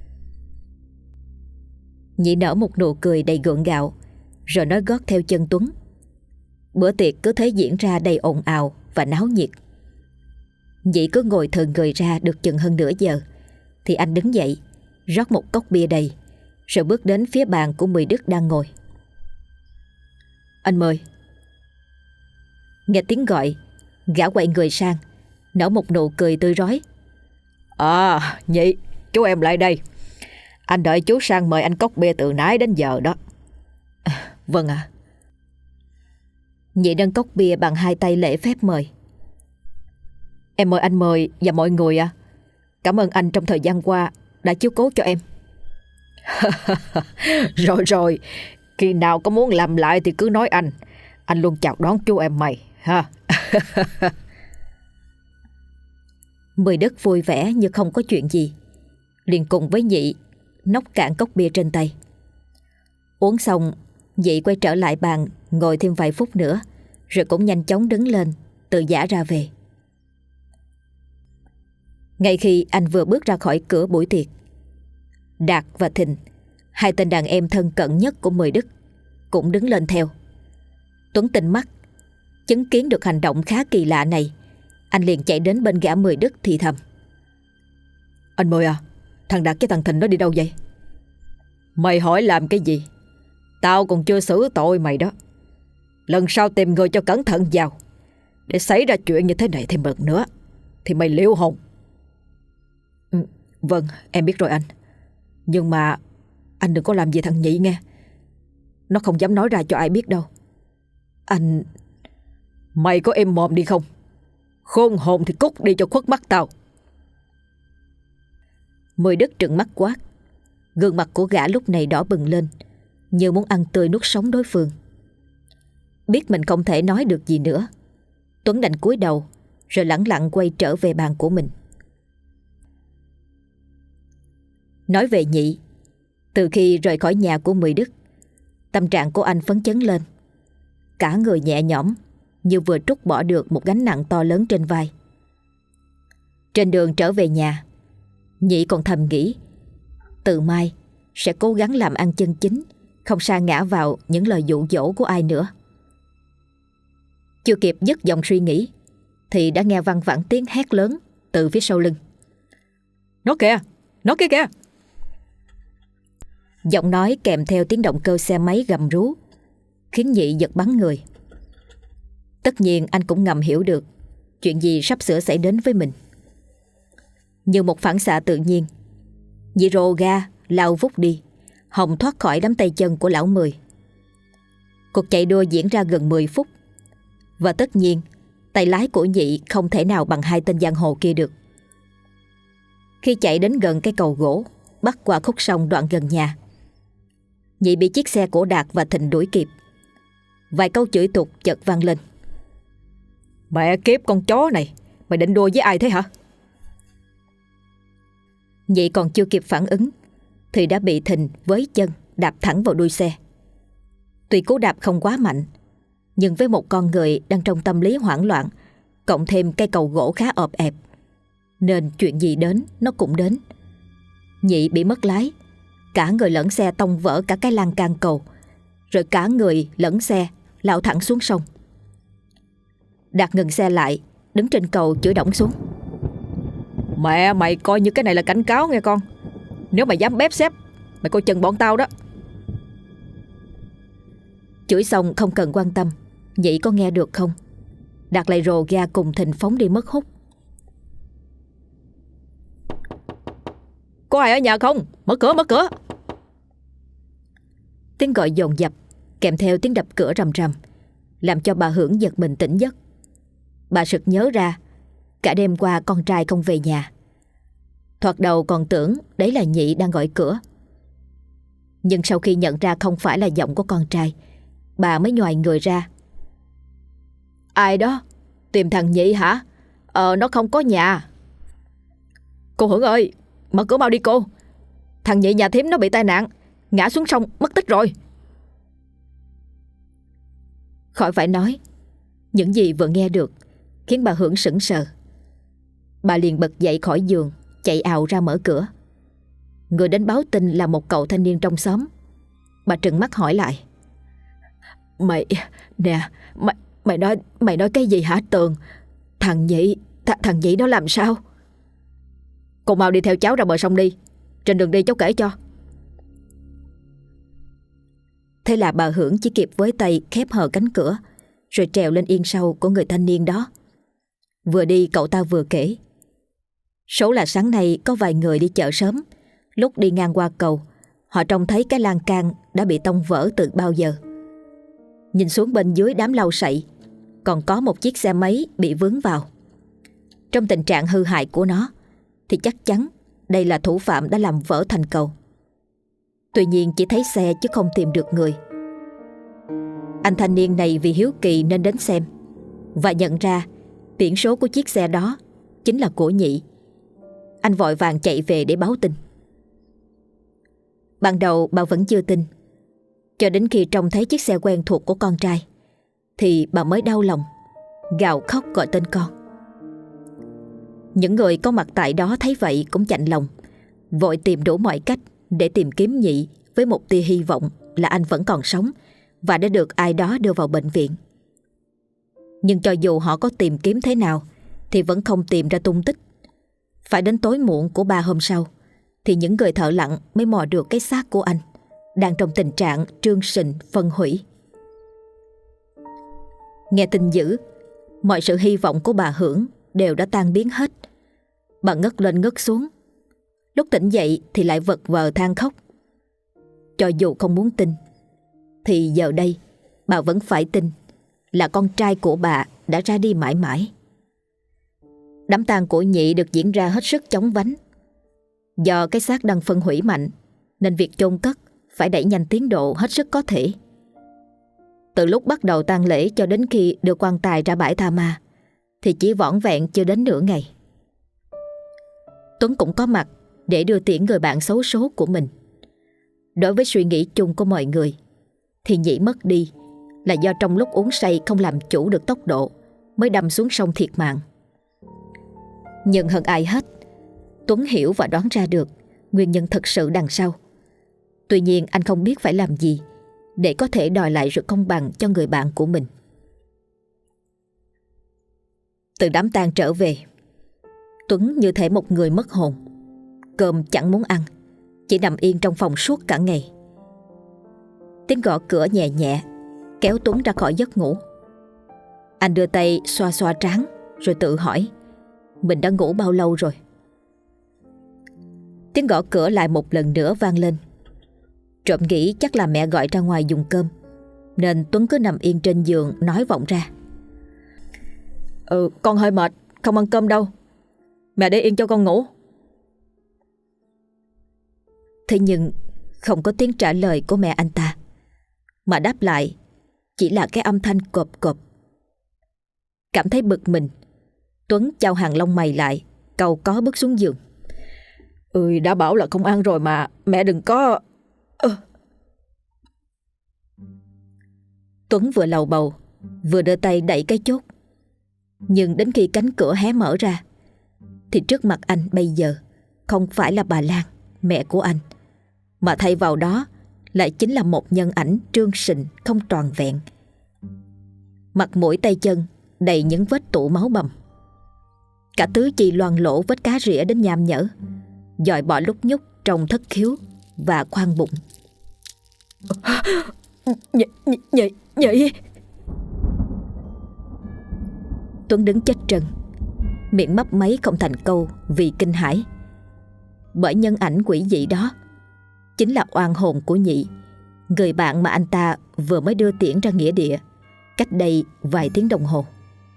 Nhị nở một nụ cười đầy gượng gạo, rồi nói gót theo chân Tuấn. Bữa tiệc cứ thế diễn ra đầy ồn ào và náo nhiệt. Nhị cứ ngồi thừ người ra được chừng hơn nửa giờ, thì anh đứng dậy, rót một cốc bia đầy, rồi bước đến phía bàn của Mười Đức đang ngồi. Anh mời. Nghe tiếng gọi, gã quay người sang, nở một nụ cười tươi rói. Nhị, chú em lại đây. Anh đợi chú sang mời anh cốc bia từ nãy đến giờ đó. Vâng ạ. Nhị nâng cốc bia bằng hai tay lễ phép mời. Em mời anh Mời và mọi người ạ. Cảm ơn anh trong thời gian qua đã chiếu cố cho em. Rồi, khi nào có muốn làm lại thì cứ nói anh. Anh luôn chào đón chú em mày ha. Mười Đức vui vẻ như không có chuyện gì, liền cùng với Nhị nốc cạn cốc bia trên tay. Uống xong, Nhị quay trở lại bàn ngồi thêm vài phút nữa, rồi cũng nhanh chóng đứng lên tự giả ra về. Ngay khi anh vừa bước ra khỏi cửa buổi tiệc, Đạt và Thịnh, hai tên đàn em thân cận nhất của Mười Đức, cũng đứng lên theo. Tuấn tinh mắt, chứng kiến được hành động khá kỳ lạ này, anh liền chạy đến bên gã Mười Đức thì thầm. Anh Mười à, thằng Đạt với thằng Thịnh nó đi đâu vậy? Mày hỏi làm cái gì? Tao còn chưa xử tội mày đó. Lần sau tìm người cho cẩn thận vào. Để xảy ra chuyện như thế này thêm lần nữa thì mày liêu hồn. Vâng, em biết rồi anh. Nhưng mà anh đừng có làm gì thằng Nhị nghe. Nó không dám nói ra cho ai biết đâu. Anh... Mày có im mồm đi không? Khôn hồn thì cút đi cho khuất mắt tao. Mười Đức trừng mắt quát. Gương mặt của gã lúc này đỏ bừng lên, như muốn ăn tươi nuốt sống đối phương. Biết mình không thể nói được gì nữa, Tuấn đành cúi đầu, rồi lẳng lặng quay trở về bàn của mình. Nói về Nhị, từ khi rời khỏi nhà của Mười Đức, tâm trạng của anh phấn chấn lên. Cả người nhẹ nhõm, như vừa trút bỏ được một gánh nặng to lớn trên vai. Trên đường trở về nhà, Nhị còn thầm nghĩ, từ mai sẽ cố gắng làm ăn chân chính, không sa ngã vào những lời dụ dỗ của ai nữa. Chưa kịp dứt dòng suy nghĩ, thì đã nghe văng vẳng tiếng hét lớn từ phía sau lưng. Nó kia kìa. Giọng nói kèm theo tiếng động cơ xe máy gầm rú, khiến Nhị giật bắn người. Tất nhiên anh cũng ngầm hiểu được chuyện gì sắp sửa xảy đến với mình. Như một phản xạ tự nhiên, Nhị rồ ga lao vút đi, hòng thoát khỏi đám tay chân của lão Mười. Cuộc chạy đua diễn ra gần 10 phút, và tất nhiên tay lái của Nhị không thể nào bằng hai tên giang hồ kia được. Khi chạy đến gần cái cầu gỗ, bắc qua khúc sông đoạn gần nhà. Nhị bị chiếc xe của Đạt và Thịnh đuổi kịp. Vài câu chửi tục chợt vang lên. Mẹ kiếp con chó này, mày định đua với ai thế hả? Nhị còn chưa kịp phản ứng thì đã bị Thịnh với chân đạp thẳng vào đuôi xe. Tuy cú đạp không quá mạnh, nhưng với một con người đang trong tâm lý hoảng loạn, cộng thêm cây cầu gỗ khá ọp ẹp, nên chuyện gì đến nó cũng đến. Nhị bị mất lái, cả người lẫn xe tông vỡ cả cái lan can cầu, rồi cả người lẫn xe lao thẳng xuống sông. Đạt ngừng xe lại, đứng trên cầu chửi đổng xuống. Mẹ mày coi như cái này là cảnh cáo nghe con. Nếu mày dám bếp xếp, mày coi chừng bọn tao đó. Chửi xong không cần quan tâm Nhị có nghe được không. Đạt lại rồ ga cùng Thịnh phóng đi mất hút. Có ai ở nhà không? Mở cửa, mở cửa. Tiếng gọi dồn dập kèm theo tiếng đập cửa rầm rầm làm cho bà Hưởng giật mình tỉnh giấc. Bà sực nhớ ra cả đêm qua con trai không về nhà. Thoạt đầu còn tưởng đấy là Nhị đang gọi cửa, nhưng sau khi nhận ra không phải là giọng của con trai, bà mới nhoài người ra. Ai đó? Tìm thằng Nhị hả? Nó không có nhà. Cô Hưởng ơi, mở cửa mau đi cô. Thằng Nhị nhà thím nó bị tai nạn, ngã xuống sông mất tích rồi. Khỏi phải nói, những gì vừa nghe được khiến bà Hưởng sững sờ. Bà liền bật dậy khỏi giường, chạy ào ra mở cửa. Người đến báo tin là một cậu thanh niên trong xóm. Bà trừng mắt hỏi lại. Mày nói cái gì hả Tường? Thằng Nhị nó làm sao? Cô mau đi theo cháu ra bờ sông đi. Trên đường đi cháu kể cho. Thế là bà Hưởng chỉ kịp với tay khép hờ cánh cửa, rồi trèo lên yên sau của người thanh niên đó. Vừa đi cậu ta vừa kể. Số là sáng nay có vài người đi chợ sớm. Lúc đi ngang qua cầu, họ trông thấy cái lan can đã bị tông vỡ từ bao giờ. Nhìn xuống bên dưới đám lau sậy, còn có một chiếc xe máy bị vướng vào. Trong tình trạng hư hại của nó thì chắc chắn đây là thủ phạm đã làm vỡ thành cầu. Tuy nhiên chỉ thấy xe chứ không tìm được người. Anh thanh niên này vì hiếu kỳ nên đến xem và nhận ra biển số của chiếc xe đó chính là của Nhị. Anh vội vàng chạy về để báo tin. Ban đầu bà vẫn chưa tin, cho đến khi trông thấy chiếc xe quen thuộc của con trai thì bà mới đau lòng, gào khóc gọi tên con. Những người có mặt tại đó thấy vậy cũng chạnh lòng, vội tìm đủ mọi cách để tìm kiếm Nhị với một tia hy vọng là anh vẫn còn sống và đã được ai đó đưa vào bệnh viện. Nhưng cho dù họ có tìm kiếm thế nào thì vẫn không tìm ra tung tích. Phải đến tối muộn của 3 hôm sau thì những người thợ lặn mới mò được cái xác của anh, đang trong tình trạng trương sình phân hủy. Nghe tin dữ, mọi sự hy vọng của bà Hưởng đều đã tan biến hết. Bà ngất lên ngất xuống, lúc tỉnh dậy thì lại vật vờ than khóc. Cho dù không muốn tin thì giờ đây bà vẫn phải tin là con trai của bà đã ra đi mãi mãi. Đám tang của Nhị được diễn ra hết sức chóng vánh. Do cái xác đang phân hủy mạnh nên việc chôn cất phải đẩy nhanh tiến độ hết sức có thể. Từ lúc bắt đầu tang lễ cho đến khi đưa quan tài ra bãi tha ma thì chỉ vỏn vẹn chưa đến nửa ngày. Tuấn cũng có mặt để đưa tiễn người bạn xấu số của mình. Đối với suy nghĩ chung của mọi người thì Nhị mất đi là do trong lúc uống say không làm chủ được tốc độ mới đâm xuống sông thiệt mạng. Nhưng hơn ai hết, Tuấn hiểu và đoán ra được nguyên nhân thật sự đằng sau. Tuy nhiên anh không biết phải làm gì để có thể đòi lại sự công bằng cho người bạn của mình. Từ đám tang trở về, Tuấn như thể một người mất hồn. Cơm chẳng muốn ăn, chỉ nằm yên trong phòng suốt cả ngày. Tiếng gõ cửa nhẹ nhẹ kéo Tuấn ra khỏi giấc ngủ. Anh đưa tay xoa xoa trán rồi tự hỏi mình đã ngủ bao lâu rồi. Tiếng gõ cửa lại một lần nữa vang lên. Trộm nghĩ chắc là mẹ gọi ra ngoài dùng cơm, nên Tuấn cứ nằm yên trên giường nói vọng ra. Con hơi mệt, không ăn cơm đâu. Mẹ để yên cho con ngủ. Thế nhưng không có tiếng trả lời của mẹ anh ta, mà đáp lại chỉ là cái âm thanh cộp cộp. Cảm thấy bực mình, Tuấn chau hàng lông mày lại, cau có bước xuống giường. Đã bảo là không ăn rồi mà, mẹ đừng có... Tuấn vừa lầu bầu, vừa đưa tay đẩy cái chốt. Nhưng đến khi cánh cửa hé mở ra, thì trước mặt anh bây giờ không phải là bà Lan, mẹ của anh, mà thay vào đó lại chính là một nhân ảnh trương sình không tròn vẹn. Mặt mũi tay chân đầy những vết tụ máu bầm, cả tứ chi loang lỗ vết cá rỉa đến nham nhở, dòi bọ lúc nhúc trong thất khiếu và khoang bụng. Nhị. Tuấn đứng chết trân, miệng mấp máy không thành câu vì kinh hãi. Bởi nhân ảnh quỷ dị đó chính là oan hồn của Nhị, người bạn mà anh ta vừa mới đưa tiễn ra nghĩa địa cách đây vài tiếng đồng hồ.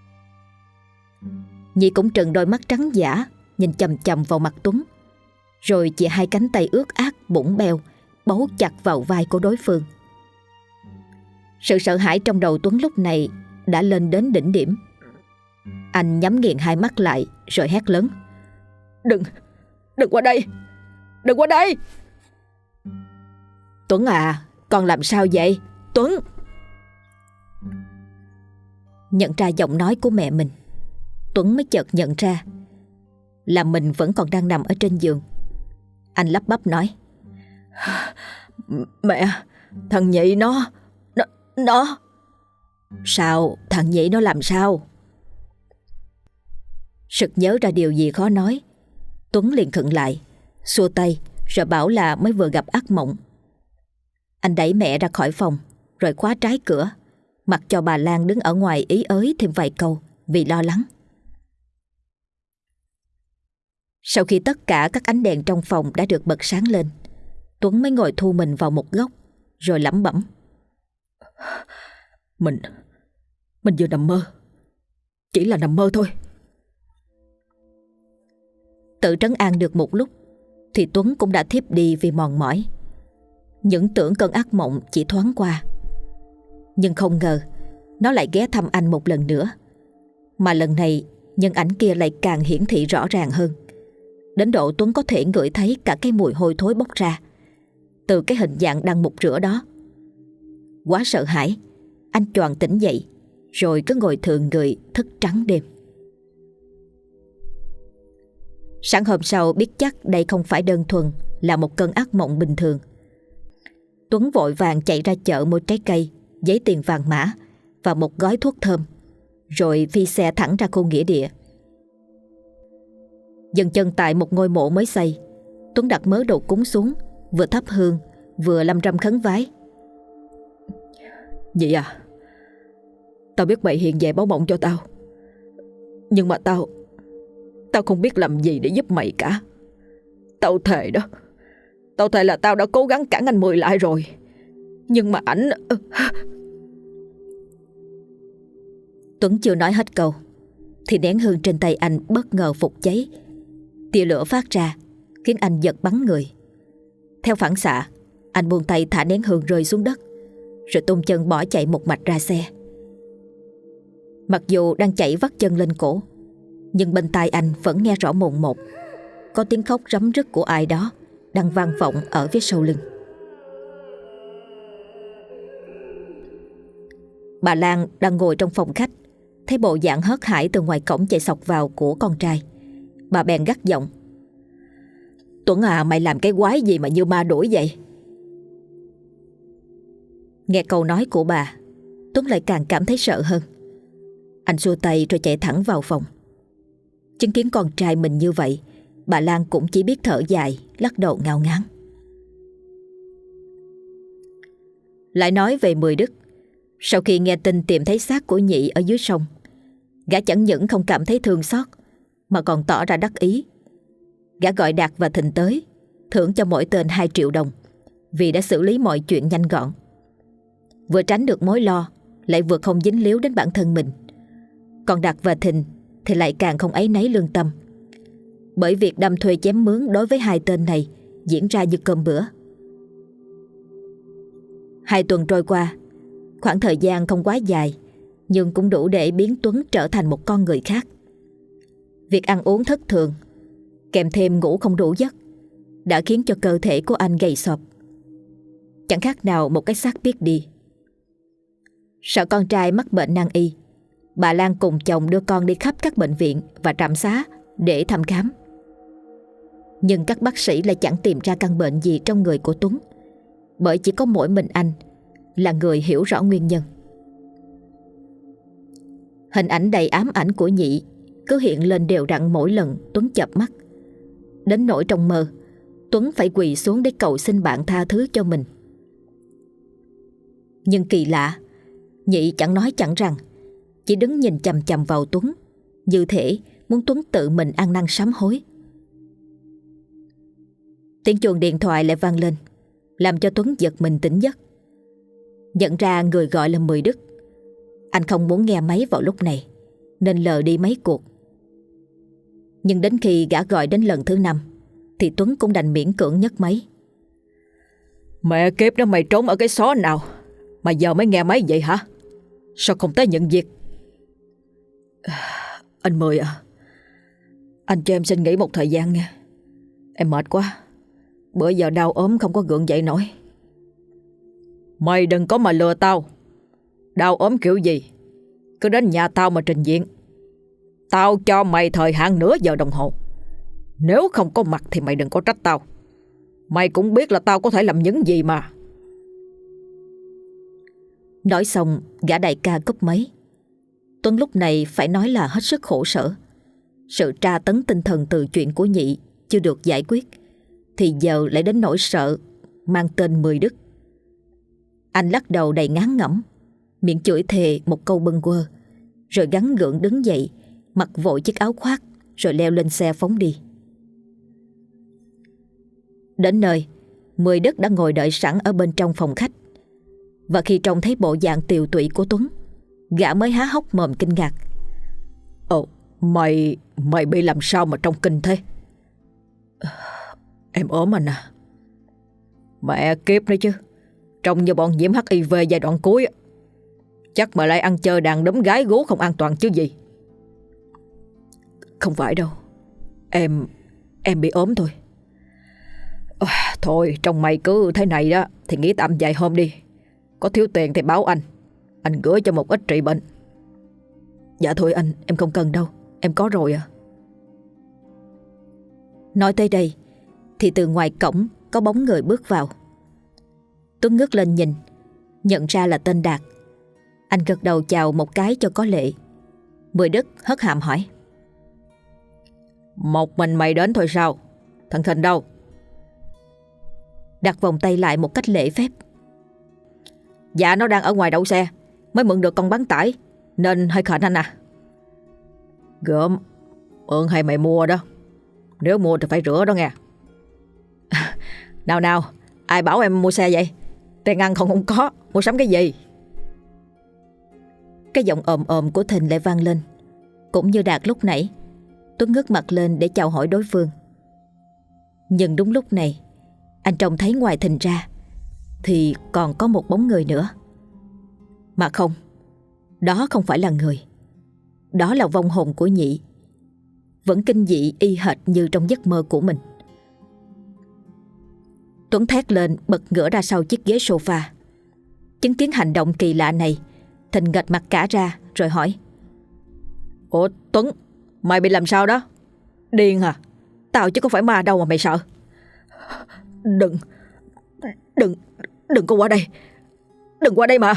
Nhị cũng trừng đôi mắt trắng dã nhìn chằm chằm vào mặt Tuấn, rồi chìa hai cánh tay ướt át bủng beo bấu chặt vào vai của đối phương. Sự sợ hãi trong đầu Tuấn lúc này đã lên đến đỉnh điểm. Anh nhắm nghiền hai mắt lại rồi hét lớn: Đừng qua đây! Đừng qua đây! Tuấn à, con làm sao vậy? Tuấn! Nhận ra giọng nói của mẹ mình, Tuấn mới chợt nhận ra là mình vẫn còn đang nằm ở trên giường. Anh lắp bắp nói: Mẹ, thằng Nhị nó... Sao? Thằng Nhị nó làm sao? Sực nhớ ra điều gì khó nói, Tuấn liền khựng lại, xua tay rồi bảo là mới vừa gặp ác mộng. Anh đẩy mẹ ra khỏi phòng rồi khóa trái cửa, mặc cho bà Lan đứng ở ngoài ý ới thêm vài câu vì lo lắng. Sau khi tất cả các ánh đèn trong phòng đã được bật sáng lên, Tuấn mới ngồi thu mình vào một góc rồi lẩm bẩm: Mình vừa nằm mơ. Chỉ là nằm mơ thôi. Tự trấn an được một lúc thì Tuấn cũng đã thiếp đi vì mòn mỏi. Những tưởng cơn ác mộng chỉ thoáng qua, nhưng không ngờ nó lại ghé thăm anh một lần nữa. Mà lần này nhân ảnh kia lại càng hiển thị rõ ràng hơn, đến độ Tuấn có thể ngửi thấy cả cái mùi hôi thối bốc ra từ cái hình dạng đang mục rửa đó. Quá sợ hãi, anh choàng tỉnh dậy rồi cứ ngồi thườn người thức trắng đêm. Sáng hôm sau biết chắc đây không phải đơn thuần là một cơn ác mộng bình thường, Tuấn vội vàng chạy ra chợ mua trái cây, giấy tiền vàng mã và một gói thuốc thơm, rồi phi xe thẳng ra khu nghĩa địa. Dừng chân tại một ngôi mộ mới xây, Tuấn đặt mớ đồ cúng xuống, vừa thắp hương vừa lâm râm khấn vái: Nhị à, tao biết mày hiện về báo mộng cho tao, nhưng mà tao không biết làm gì để giúp mày cả. Tao thề đó, tao thề là tao đã cố gắng cản anh Mười lại rồi, nhưng mà ảnh... Tuấn chưa nói hết câu thì nén hương trên tay anh bất ngờ phục cháy. Tia lửa phát ra khiến anh giật bắn người. Theo phản xạ, anh buông tay thả nén hương rơi xuống đất, rồi tung chân bỏ chạy một mạch ra xe. Mặc dù đang chạy vắt chân lên cổ, nhưng bên tai anh vẫn nghe rõ mồn một có tiếng khóc rấm rứt của ai đó đang vang vọng ở phía sau lưng. Bà Lan đang ngồi trong phòng khách, thấy bộ dạng hớt hải từ ngoài cổng chạy xộc vào của con trai. Bà bèn gắt giọng: Tuấn à, mày làm cái quái gì mà như ma đuổi vậy? Nghe câu nói của bà, Tuấn lại càng cảm thấy sợ hơn. Anh xua tay rồi chạy thẳng vào phòng. Chứng kiến con trai mình như vậy, bà Lan cũng chỉ biết thở dài, lắc đầu ngao ngán. Lại nói về Mười Đức, sau khi nghe tin tìm thấy xác của Nhị ở dưới sông, gã chẳng những không cảm thấy thương xót mà còn tỏ ra đắc ý. Gã gọi Đạt và Thịnh tới, thưởng cho mỗi tên 2 triệu đồng vì đã xử lý mọi chuyện nhanh gọn. Vừa tránh được mối lo, lại vừa không dính líu đến bản thân mình. Còn Đạt và Thịnh thì lại càng không áy náy lương tâm, bởi việc đâm thuê chém mướn đối với 2 tên này diễn ra như cơm bữa. 2 tuần trôi qua, khoảng thời gian không quá dài, nhưng cũng đủ để biến Tuấn trở thành một con người khác. Việc ăn uống thất thường, kèm thêm ngủ không đủ giấc, đã khiến cho cơ thể của anh gầy xộp, chẳng khác nào một cái xác biết đi. Sợ con trai mắc bệnh nan y, bà Lan cùng chồng đưa con đi khắp các bệnh viện và trạm xá để thăm khám. Nhưng các bác sĩ lại chẳng tìm ra căn bệnh gì trong người của Tuấn, bởi chỉ có mỗi mình anh là người hiểu rõ nguyên nhân. Hình ảnh đầy ám ảnh của Nhị cứ hiện lên đều đặn mỗi lần Tuấn chợp mắt, đến nỗi trong mơ Tuấn phải quỳ xuống để cầu xin bạn tha thứ cho mình. Nhưng kỳ lạ, Nhị chẳng nói chẳng rằng, chỉ đứng nhìn chằm chằm vào Tuấn, như thể muốn Tuấn tự mình ăn năn sám hối. Tiếng chuông điện thoại lại vang lên, làm cho Tuấn giật mình tỉnh giấc. Nhận ra người gọi là Mười Đức. Anh không muốn nghe máy vào lúc này, nên lờ đi mấy cuộc. Nhưng đến khi gã gọi đến lần thứ 5 thì Tuấn cũng đành miễn cưỡng nhấc máy. Mẹ kiếp nó, mày trốn ở cái xó nào mà giờ mới nghe máy vậy hả? Sao không tới nhận việc? Anh Mười à, anh cho em xin nghỉ một thời gian nha. Em mệt quá, bữa giờ đau ốm không có gượng dậy nổi. Mày đừng có mà lừa tao. Đau ốm kiểu gì cứ đến nhà tao mà trình diện. Tao cho mày thời hạn nửa giờ đồng hồ. Nếu không có mặt thì mày đừng có trách tao. Mày cũng biết là tao có thể làm những gì mà. Nói xong, gã đại ca cúp máy. Tuấn lúc này phải nói là hết sức khổ sở. Sự tra tấn tinh thần từ chuyện của Nhị chưa được giải quyết, thì giờ lại đến nỗi sợ mang tên Mười Đức. Anh lắc đầu đầy ngán ngẩm, miệng chửi thề một câu bâng quơ, rồi gắng gượng đứng dậy, mặc vội chiếc áo khoác, rồi leo lên xe phóng đi. Đến nơi, Mười Đức đã ngồi đợi sẵn ở bên trong phòng khách. Và khi trông thấy bộ dạng tiều tụy của Tuấn, gã mới há hốc mồm kinh ngạc. Ồ, mày bị làm sao mà trông kinh thế? Em ốm anh à. Mẹ kiếp nữa chứ, trông như bọn nhiễm HIV giai đoạn cuối. Chắc mà lại ăn chơi đàn đúm gái gú không an toàn chứ gì. Không phải đâu, em bị ốm thôi. Thôi trong mày cứ thế này đó thì nghỉ tạm vài hôm đi. Có thiếu tiền thì báo anh gửi cho một ít trị bệnh. Dạ thôi anh, em không cần đâu, em có rồi à. Nói tới đây thì từ ngoài cổng có bóng người bước vào. Tuấn ngước lên nhìn, nhận ra là tên Đạt. Anh gật đầu chào một cái cho có lệ. Mười Đức hất hàm hỏi: Một mình mày đến thôi sao? Thằng Thình đâu? Đạt vòng tay lại một cách lễ phép: Dạ nó đang ở ngoài đậu xe, mới mượn được con bán tải nên hơi khệnh anh à. Gớm, mượn hay mày mua đó? Nếu mua thì phải rửa đó nghe. Nào, ai bảo em mua xe vậy? Tiền ăn không có, mua sắm cái gì? Cái giọng ồm ồm của Thình lại vang lên. Cũng như Đạt lúc nãy, Tuấn ngước mặt lên để chào hỏi đối phương. Nhưng đúng lúc này, anh trông thấy ngoài Thình ra thì còn có một bóng người nữa. Mà không, đó không phải là người. Đó là vong hồn của Nhị, vẫn kinh dị y hệt như trong giấc mơ của mình. Tuấn thét lên, bật ngửa ra sau chiếc ghế sofa. Chứng kiến hành động kỳ lạ này, Thình nghệch mặt cả ra rồi hỏi: Ủa Tuấn, mày bị làm sao đó? Điên hả? Tao chứ có phải ma đâu mà mày sợ. Đừng có qua đây. Đừng qua đây mà.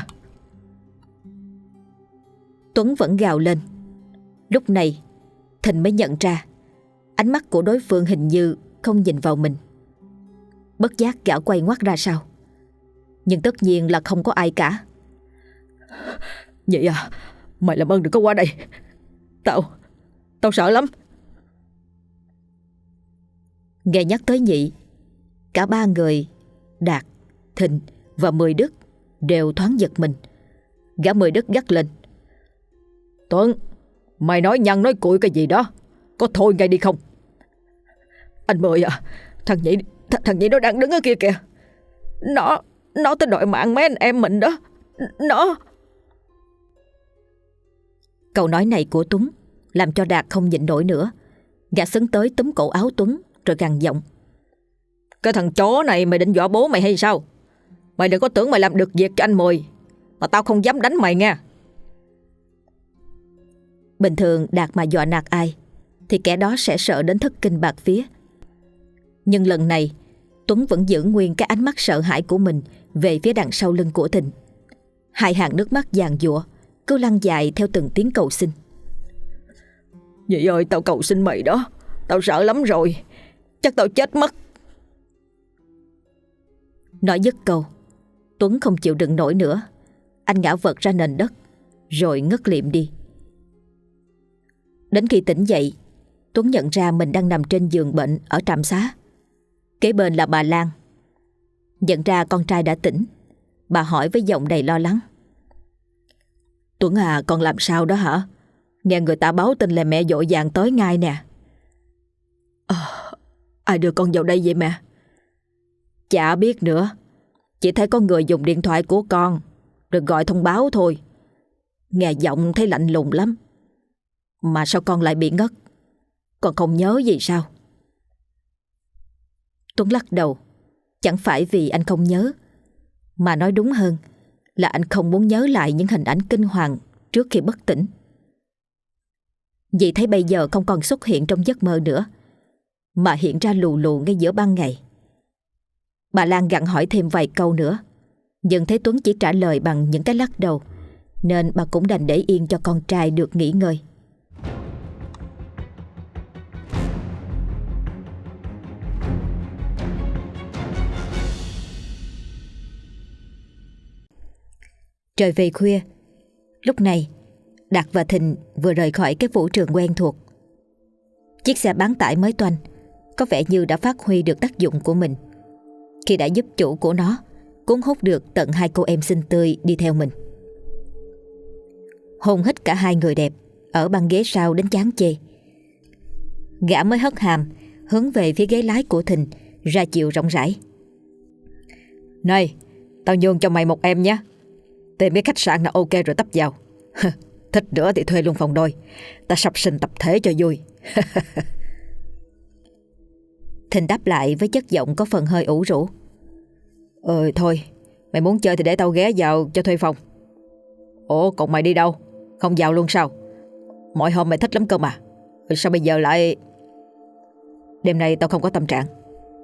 Tuấn vẫn gào lên. Lúc này Thình mới nhận ra ánh mắt của đối phương hình như không nhìn vào mình. Bất giác gã quay ngoắt ra sau, nhưng tất nhiên là không có ai cả. Nhị à, mày làm ơn đừng có qua đây. Tao sợ lắm. Nghe nhắc tới Nhị, cả ba người Đạt, Thình và Mười Đức đều thoáng giật mình. Gã Mười Đức gắt lên: Tuấn, mày nói nhăn nói cuội cái gì đó? Có thôi ngay đi không? Anh Mười à, Thằng Nhị nó đang đứng ở kia kìa. Nó tới đòi mạng mấy anh em mình đó. Nó. Câu nói này của Tuấn làm cho Đạt không nhịn nổi nữa. Gã sấn tới túm cổ áo Tuấn rồi gằn giọng: Cái thằng chó này mày định dọa bố mày hay sao? Mày đừng có tưởng mày làm được việc cho anh Mười mà tao không dám đánh mày nha. Bình thường Đạt mà dọa nạt ai thì kẻ đó sẽ sợ đến thất kinh bạt vía. Nhưng lần này Tuấn vẫn giữ nguyên cái ánh mắt sợ hãi của mình về phía đằng sau lưng của Thịnh. Hai hàng nước mắt giàn giụa cứ lăn dài theo từng tiếng cầu xin. Nhị ơi, tao cầu xin mày đó. Tao sợ lắm rồi. Chắc tao chết mất. Nói dứt câu, Tuấn không chịu đựng nổi nữa. Anh ngã vật ra nền đất rồi ngất liệm đi. Đến khi tỉnh dậy, Tuấn nhận ra mình đang nằm trên giường bệnh ở trạm xá. Kế bên là bà Lan. Nhận ra con trai đã tỉnh, bà hỏi với giọng đầy lo lắng: Tuấn à, con làm sao đó hả? Nghe người ta báo tin là mẹ vội vàng tới ngay nè. Ai đưa con vào đây vậy mẹ? Chả biết nữa. Chỉ thấy có người dùng điện thoại của con rồi gọi thông báo thôi. Nghe giọng thấy lạnh lùng lắm. Mà sao con lại bị ngất? Con không nhớ gì sao? Tuấn lắc đầu. Chẳng phải vì anh không nhớ, mà nói đúng hơn là anh không muốn nhớ lại những hình ảnh kinh hoàng trước khi bất tỉnh. Vì thấy bây giờ không còn xuất hiện trong giấc mơ nữa, mà hiện ra lù lù ngay giữa ban ngày. Bà Lan gặng hỏi thêm vài câu nữa, nhưng thấy Tuấn chỉ trả lời bằng những cái lắc đầu, nên bà cũng đành để yên cho con trai được nghỉ ngơi. Trời về khuya. Lúc này Đạt và Thịnh vừa rời khỏi cái vũ trường quen thuộc. Chiếc xe bán tải mới toanh có vẻ như đã phát huy được tác dụng của mình, khi đã giúp chủ của nó cuốn hút được tận hai cô em xinh tươi đi theo mình. Hôn hít cả hai người đẹp ở băng ghế sau đến chán chê. Gã mới hất hàm hướng về phía ghế lái của Thịnh ra chiều rộng rãi: Này, tao nhường cho mày một em nhé. Tìm cái khách sạn nào ok rồi tấp vào. Thích nữa thì thuê luôn phòng đôi. Ta sắp sinh tập thể cho vui. Thịnh đáp lại với chất giọng có phần hơi ủ rũ: Thôi, mày muốn chơi thì để tao ghé vào cho thuê phòng. Ủa, còn mày đi đâu? Không vào luôn sao? Mọi hôm mày thích lắm cơ mà. Sao bây giờ lại... Đêm nay tao không có tâm trạng.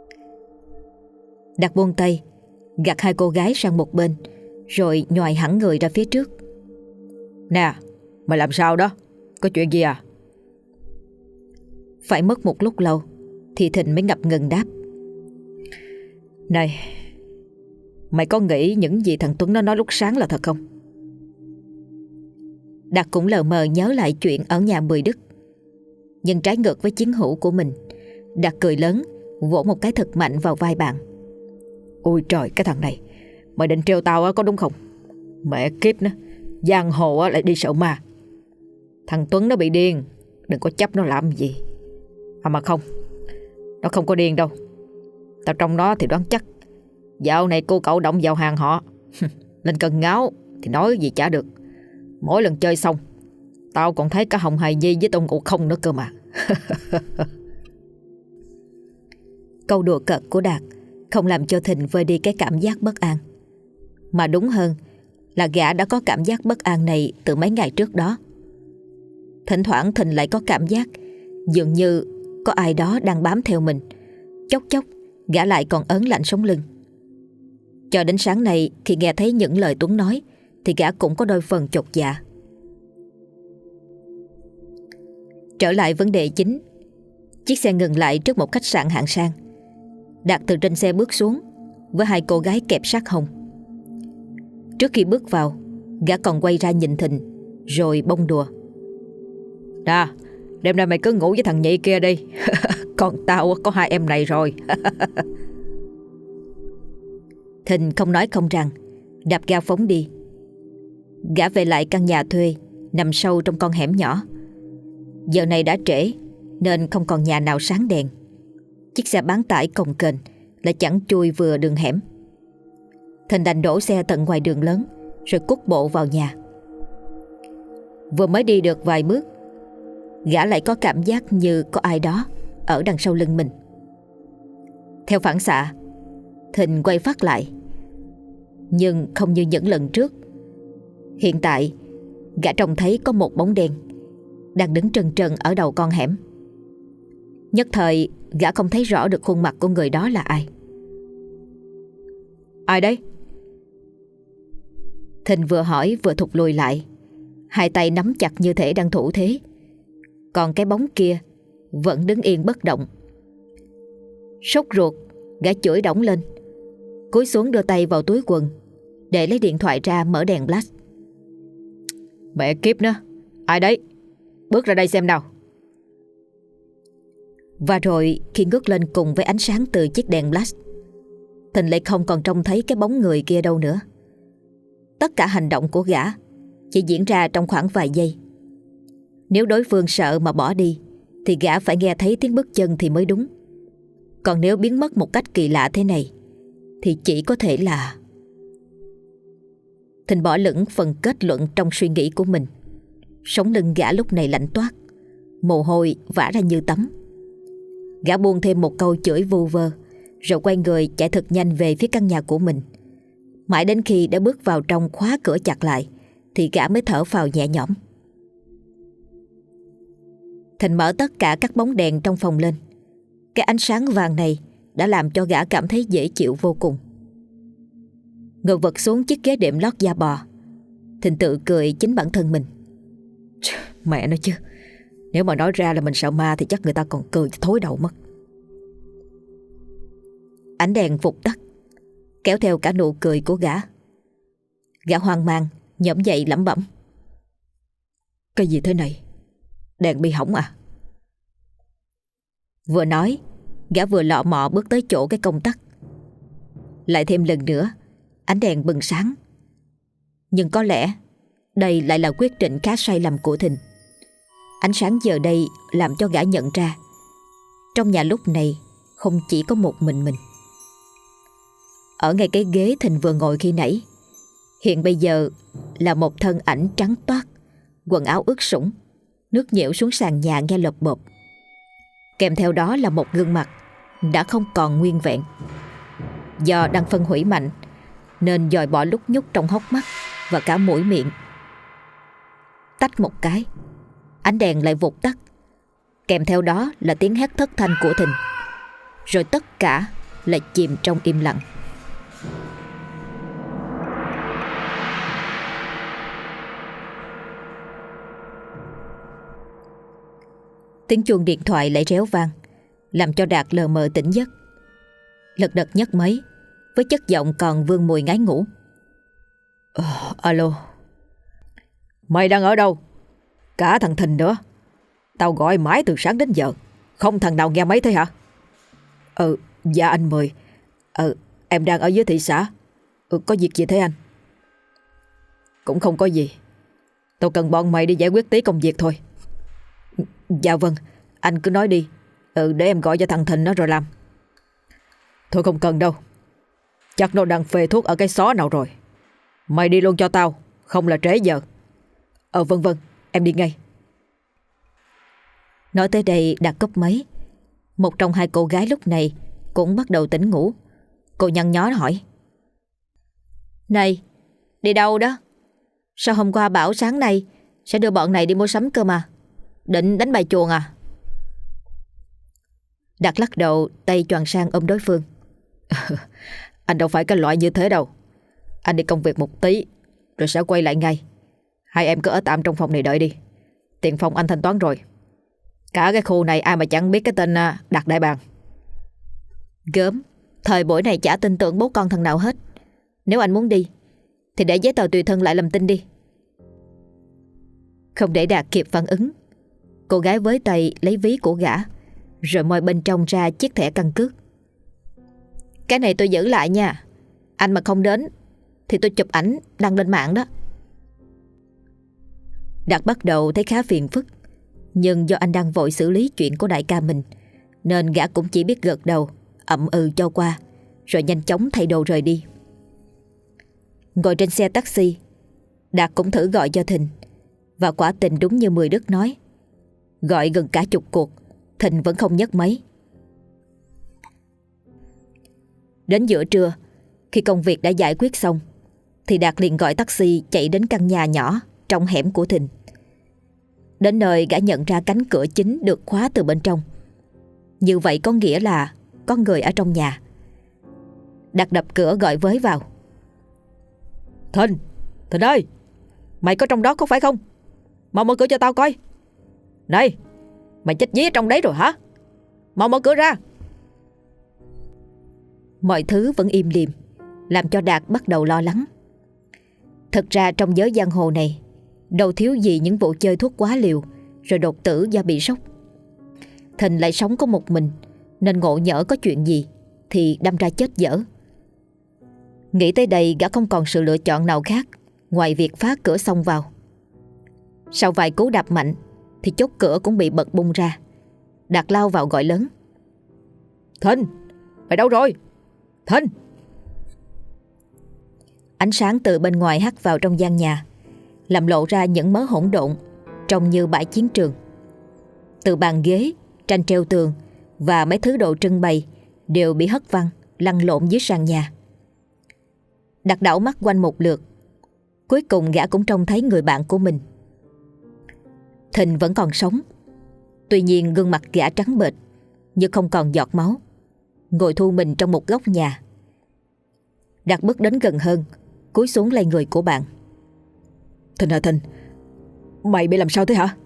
Đạt buông tay, gạt hai cô gái sang một bên, rồi nhoài hẳn người ra phía trước. Nè, mày làm sao đó? Có chuyện gì à? Phải mất một lúc lâu thì Thịnh mới ngập ngừng đáp: Này, mày có nghĩ những gì thằng Tuấn nó nói lúc sáng là thật không? Đạt cũng lờ mờ nhớ lại chuyện ở nhà Bùi Đức. Nhưng trái ngược với chiến hữu của mình, Đạt cười lớn, vỗ một cái thật mạnh vào vai bạn. Ôi trời, cái thằng này, mày định trêu tao á có đúng không? Mẹ kiếp nó, giang hồ á lại đi sợ ma. Thằng Tuấn nó bị điên, đừng có chấp nó làm gì. Mà không, nó không có điên đâu. Tao trong nó thì đoán chắc dạo này cô cậu động vào hàng họ. Lên cơn ngáo thì nói gì chả được. Mỗi lần chơi xong, tao còn thấy cả Hồng Hài Nhi với Tôn Ngộ Không nữa cơ mà. Câu đùa cợt của Đạt không làm cho Thịnh vơi đi cái cảm giác bất an, mà đúng hơn là gã đã có cảm giác bất an này từ mấy ngày trước đó. Thỉnh thoảng Thịnh lại có cảm giác dường như có ai đó đang bám theo mình. Chốc chốc gã lại còn ớn lạnh sống lưng. Cho đến sáng nay, khi nghe thấy những lời Tuấn nói, thì gã cũng có đôi phần chột dạ. Trở lại vấn đề chính, chiếc xe ngừng lại trước một khách sạn hạng sang. Đạt từ trên xe bước xuống với hai cô gái kẹp sát hông. Trước khi bước vào, gã còn quay ra nhìn Thịnh rồi bông đùa: Nè, đêm nay mày cứ ngủ với thằng Nhị kia đi. Còn tao có hai em này rồi. Thịnh không nói không rằng, đạp ga phóng đi. Gã về lại căn nhà thuê nằm sâu trong con hẻm nhỏ. Giờ này đã trễ nên không còn nhà nào sáng đèn. Chiếc xe bán tải cồng kềnh lại chẳng chui vừa đường hẻm. Thịnh đành đổ xe tận ngoài đường lớn rồi cút bộ vào nhà. Vừa mới đi được vài bước, gã lại có cảm giác như có ai đó ở đằng sau lưng mình. Theo phản xạ, Thịnh quay phát lại, nhưng không như những lần trước. Hiện tại, gã trông thấy có một bóng đen đang đứng trần trần ở đầu con hẻm. Nhất thời, gã không thấy rõ được khuôn mặt của người đó là ai. Ai đấy? Thịnh vừa hỏi vừa thụt lùi lại, hai tay nắm chặt như thể đang thủ thế. Còn cái bóng kia vẫn đứng yên bất động. Sốt ruột, gã chửi đổng lên, cúi xuống đưa tay vào túi quần để lấy điện thoại ra mở đèn flash. Mẹ kiếp nữa, ai đấy? Bước ra đây xem nào. Và rồi khi ngước lên cùng với ánh sáng từ chiếc đèn flash, Thịnh lại không còn trông thấy cái bóng người kia đâu nữa. Tất cả hành động của gã chỉ diễn ra trong khoảng vài giây. Nếu đối phương sợ mà bỏ đi thì gã phải nghe thấy tiếng bước chân thì mới đúng. Còn nếu biến mất một cách kỳ lạ thế này thì chỉ có thể là... Thịnh bỏ lửng phần kết luận trong suy nghĩ của mình. Sống lưng gã lúc này lạnh toát, mồ hôi vã ra như tắm. Gã buông thêm một câu chửi vu vơ, rồi quay người chạy thật nhanh về phía căn nhà của mình. Mãi đến khi đã bước vào trong khóa cửa chặt lại thì gã mới thở phào nhẹ nhõm. Thịnh mở tất cả các bóng đèn trong phòng lên. Cái ánh sáng vàng này đã làm cho gã cảm thấy dễ chịu vô cùng. Ngồi vật xuống chiếc ghế đệm lót da bò, Thịnh tự cười chính bản thân mình. Mẹ nói chứ, nếu mà nói ra là mình sợ ma thì chắc người ta còn cười thối đầu mất. Ánh đèn vụt tắt, kéo theo cả nụ cười của gã. Gã hoang mang nhổm dậy lẩm bẩm. Cái gì thế này? Đèn bị hỏng à? Vừa nói, gã vừa lọ mọ bước tới chỗ cái công tắc. Lại thêm lần nữa, ánh đèn bừng sáng. Nhưng có lẽ đây lại là quyết định khá sai lầm của Thịnh. Ánh sáng giờ đây làm cho gã nhận ra trong nhà lúc này không chỉ có một mình. Ở ngay cái ghế Thịnh vừa ngồi khi nãy, hiện bây giờ là một thân ảnh trắng toát, quần áo ướt sũng, nước nhiễu xuống sàn nhà nghe lộp bộp. Kèm theo đó là một gương mặt đã không còn nguyên vẹn. Do đang phân hủy mạnh nên dòi bọ lúc nhúc trong hốc mắt và cả mũi miệng. Tách một cái, ánh đèn lại vụt tắt, kèm theo đó là tiếng hét thất thanh của Thịnh. Rồi tất cả lại chìm trong im lặng. Tiếng chuông điện thoại lại réo vang, làm cho Đạt lờ mờ tỉnh giấc. Lật đật nhấc máy với chất giọng còn vương mùi ngái ngủ. Alo. Mày đang ở đâu? Cả thằng Thìn nữa. Tao gọi mãi từ sáng đến giờ, không thằng nào nghe máy thế hả? Dạ anh Mười. Em đang ở dưới thị xã. Có việc gì thế anh? Cũng không có gì. Tao cần bọn mày đi giải quyết tí công việc thôi. Dạ vâng, anh cứ nói đi. Để em gọi cho thằng Thìn nó rồi làm. Thôi không cần đâu. Chắc nó đang phê thuốc ở cái xó nào rồi. Mày đi luôn cho tao, không là trễ giờ. Vâng, em đi ngay. Nói tới đây Đạt cúp máy. Một trong hai cô gái lúc này cũng bắt đầu tỉnh ngủ. Cô nhăn nhó hỏi. Này, đi đâu đó? Sao hôm qua bảo sáng nay sẽ đưa bọn này đi mua sắm cơ mà? Định đánh bài chuồng à? Đạt lắc đầu, tay choàng sang ôm đối phương. Anh đâu phải cái loại như thế đâu. Anh đi công việc một tí rồi sẽ quay lại ngay. Hai em cứ ở tạm trong phòng này đợi đi. Tiền phòng anh thanh toán rồi. Cả cái khu này ai mà chẳng biết cái tên Đạt Đại Bàng. Gớm, thời buổi này chả tin tưởng bố con thằng nào hết. Nếu anh muốn đi thì để giấy tờ tùy thân lại làm tin đi. Không để Đạt kịp phản ứng, cô gái với tay lấy ví của gã, rồi moi bên trong ra chiếc thẻ căn cước. Cái này tôi giữ lại nha. Anh mà không đến thì tôi chụp ảnh đăng lên mạng đó. Đạt bắt đầu thấy khá phiền phức, nhưng do anh đang vội xử lý chuyện của đại ca mình nên gã cũng chỉ biết gật đầu ậm ừ cho qua, rồi nhanh chóng thay đồ rời đi. Ngồi trên xe taxi, Đạt cũng thử gọi cho Thìn, và quả tình đúng như Mười Đức nói. Gọi gần cả chục cuộc, Thìn vẫn không nhấc máy. Đến giữa trưa, khi công việc đã giải quyết xong, thì Đạt liền gọi taxi chạy đến căn nhà nhỏ trong hẻm của Thìn. Đến nơi gã nhận ra cánh cửa chính được khóa từ bên trong. Như vậy có nghĩa là có người ở trong nhà. Đạt đập cửa gọi với vào. Thìn, Thìn ơi, mày có trong đó có phải không? Mau mở cửa cho tao coi. Này, mày chết dí ở trong đấy rồi hả? Mau mở cửa ra. Mọi thứ vẫn im lìm, làm cho Đạt bắt đầu lo lắng. Thật ra trong giới giang hồ này, đâu thiếu gì những vụ chơi thuốc quá liều rồi đột tử do bị sốc. Thìn lại sống có một mình, nên ngộ nhỡ có chuyện gì thì đâm ra chết dở. Nghĩ tới đây, gã không còn sự lựa chọn nào khác ngoài việc phá cửa xông vào. Sau vài cú đạp mạnh thì chốt cửa cũng bị bật bung ra. Đạt lao vào gọi lớn. Thìn, mày đâu rồi? Thìn! Ánh sáng từ bên ngoài hắt vào trong gian nhà, làm lộ ra những mớ hỗn độn trông như bãi chiến trường. Từ bàn ghế, tranh treo tường và mấy thứ đồ trưng bày đều bị hất văng, lăn lộn dưới sàn nhà. Đạt đảo mắt quanh một lượt, cuối cùng gã cũng trông thấy người bạn của mình. Thìn vẫn còn sống, tuy nhiên gương mặt gã trắng bệch như không còn giọt máu, ngồi thu mình trong một góc nhà. Đạt bước đến gần hơn, cúi xuống lay người của bạn. Thìn à Thìn, mày bị làm sao thế hả?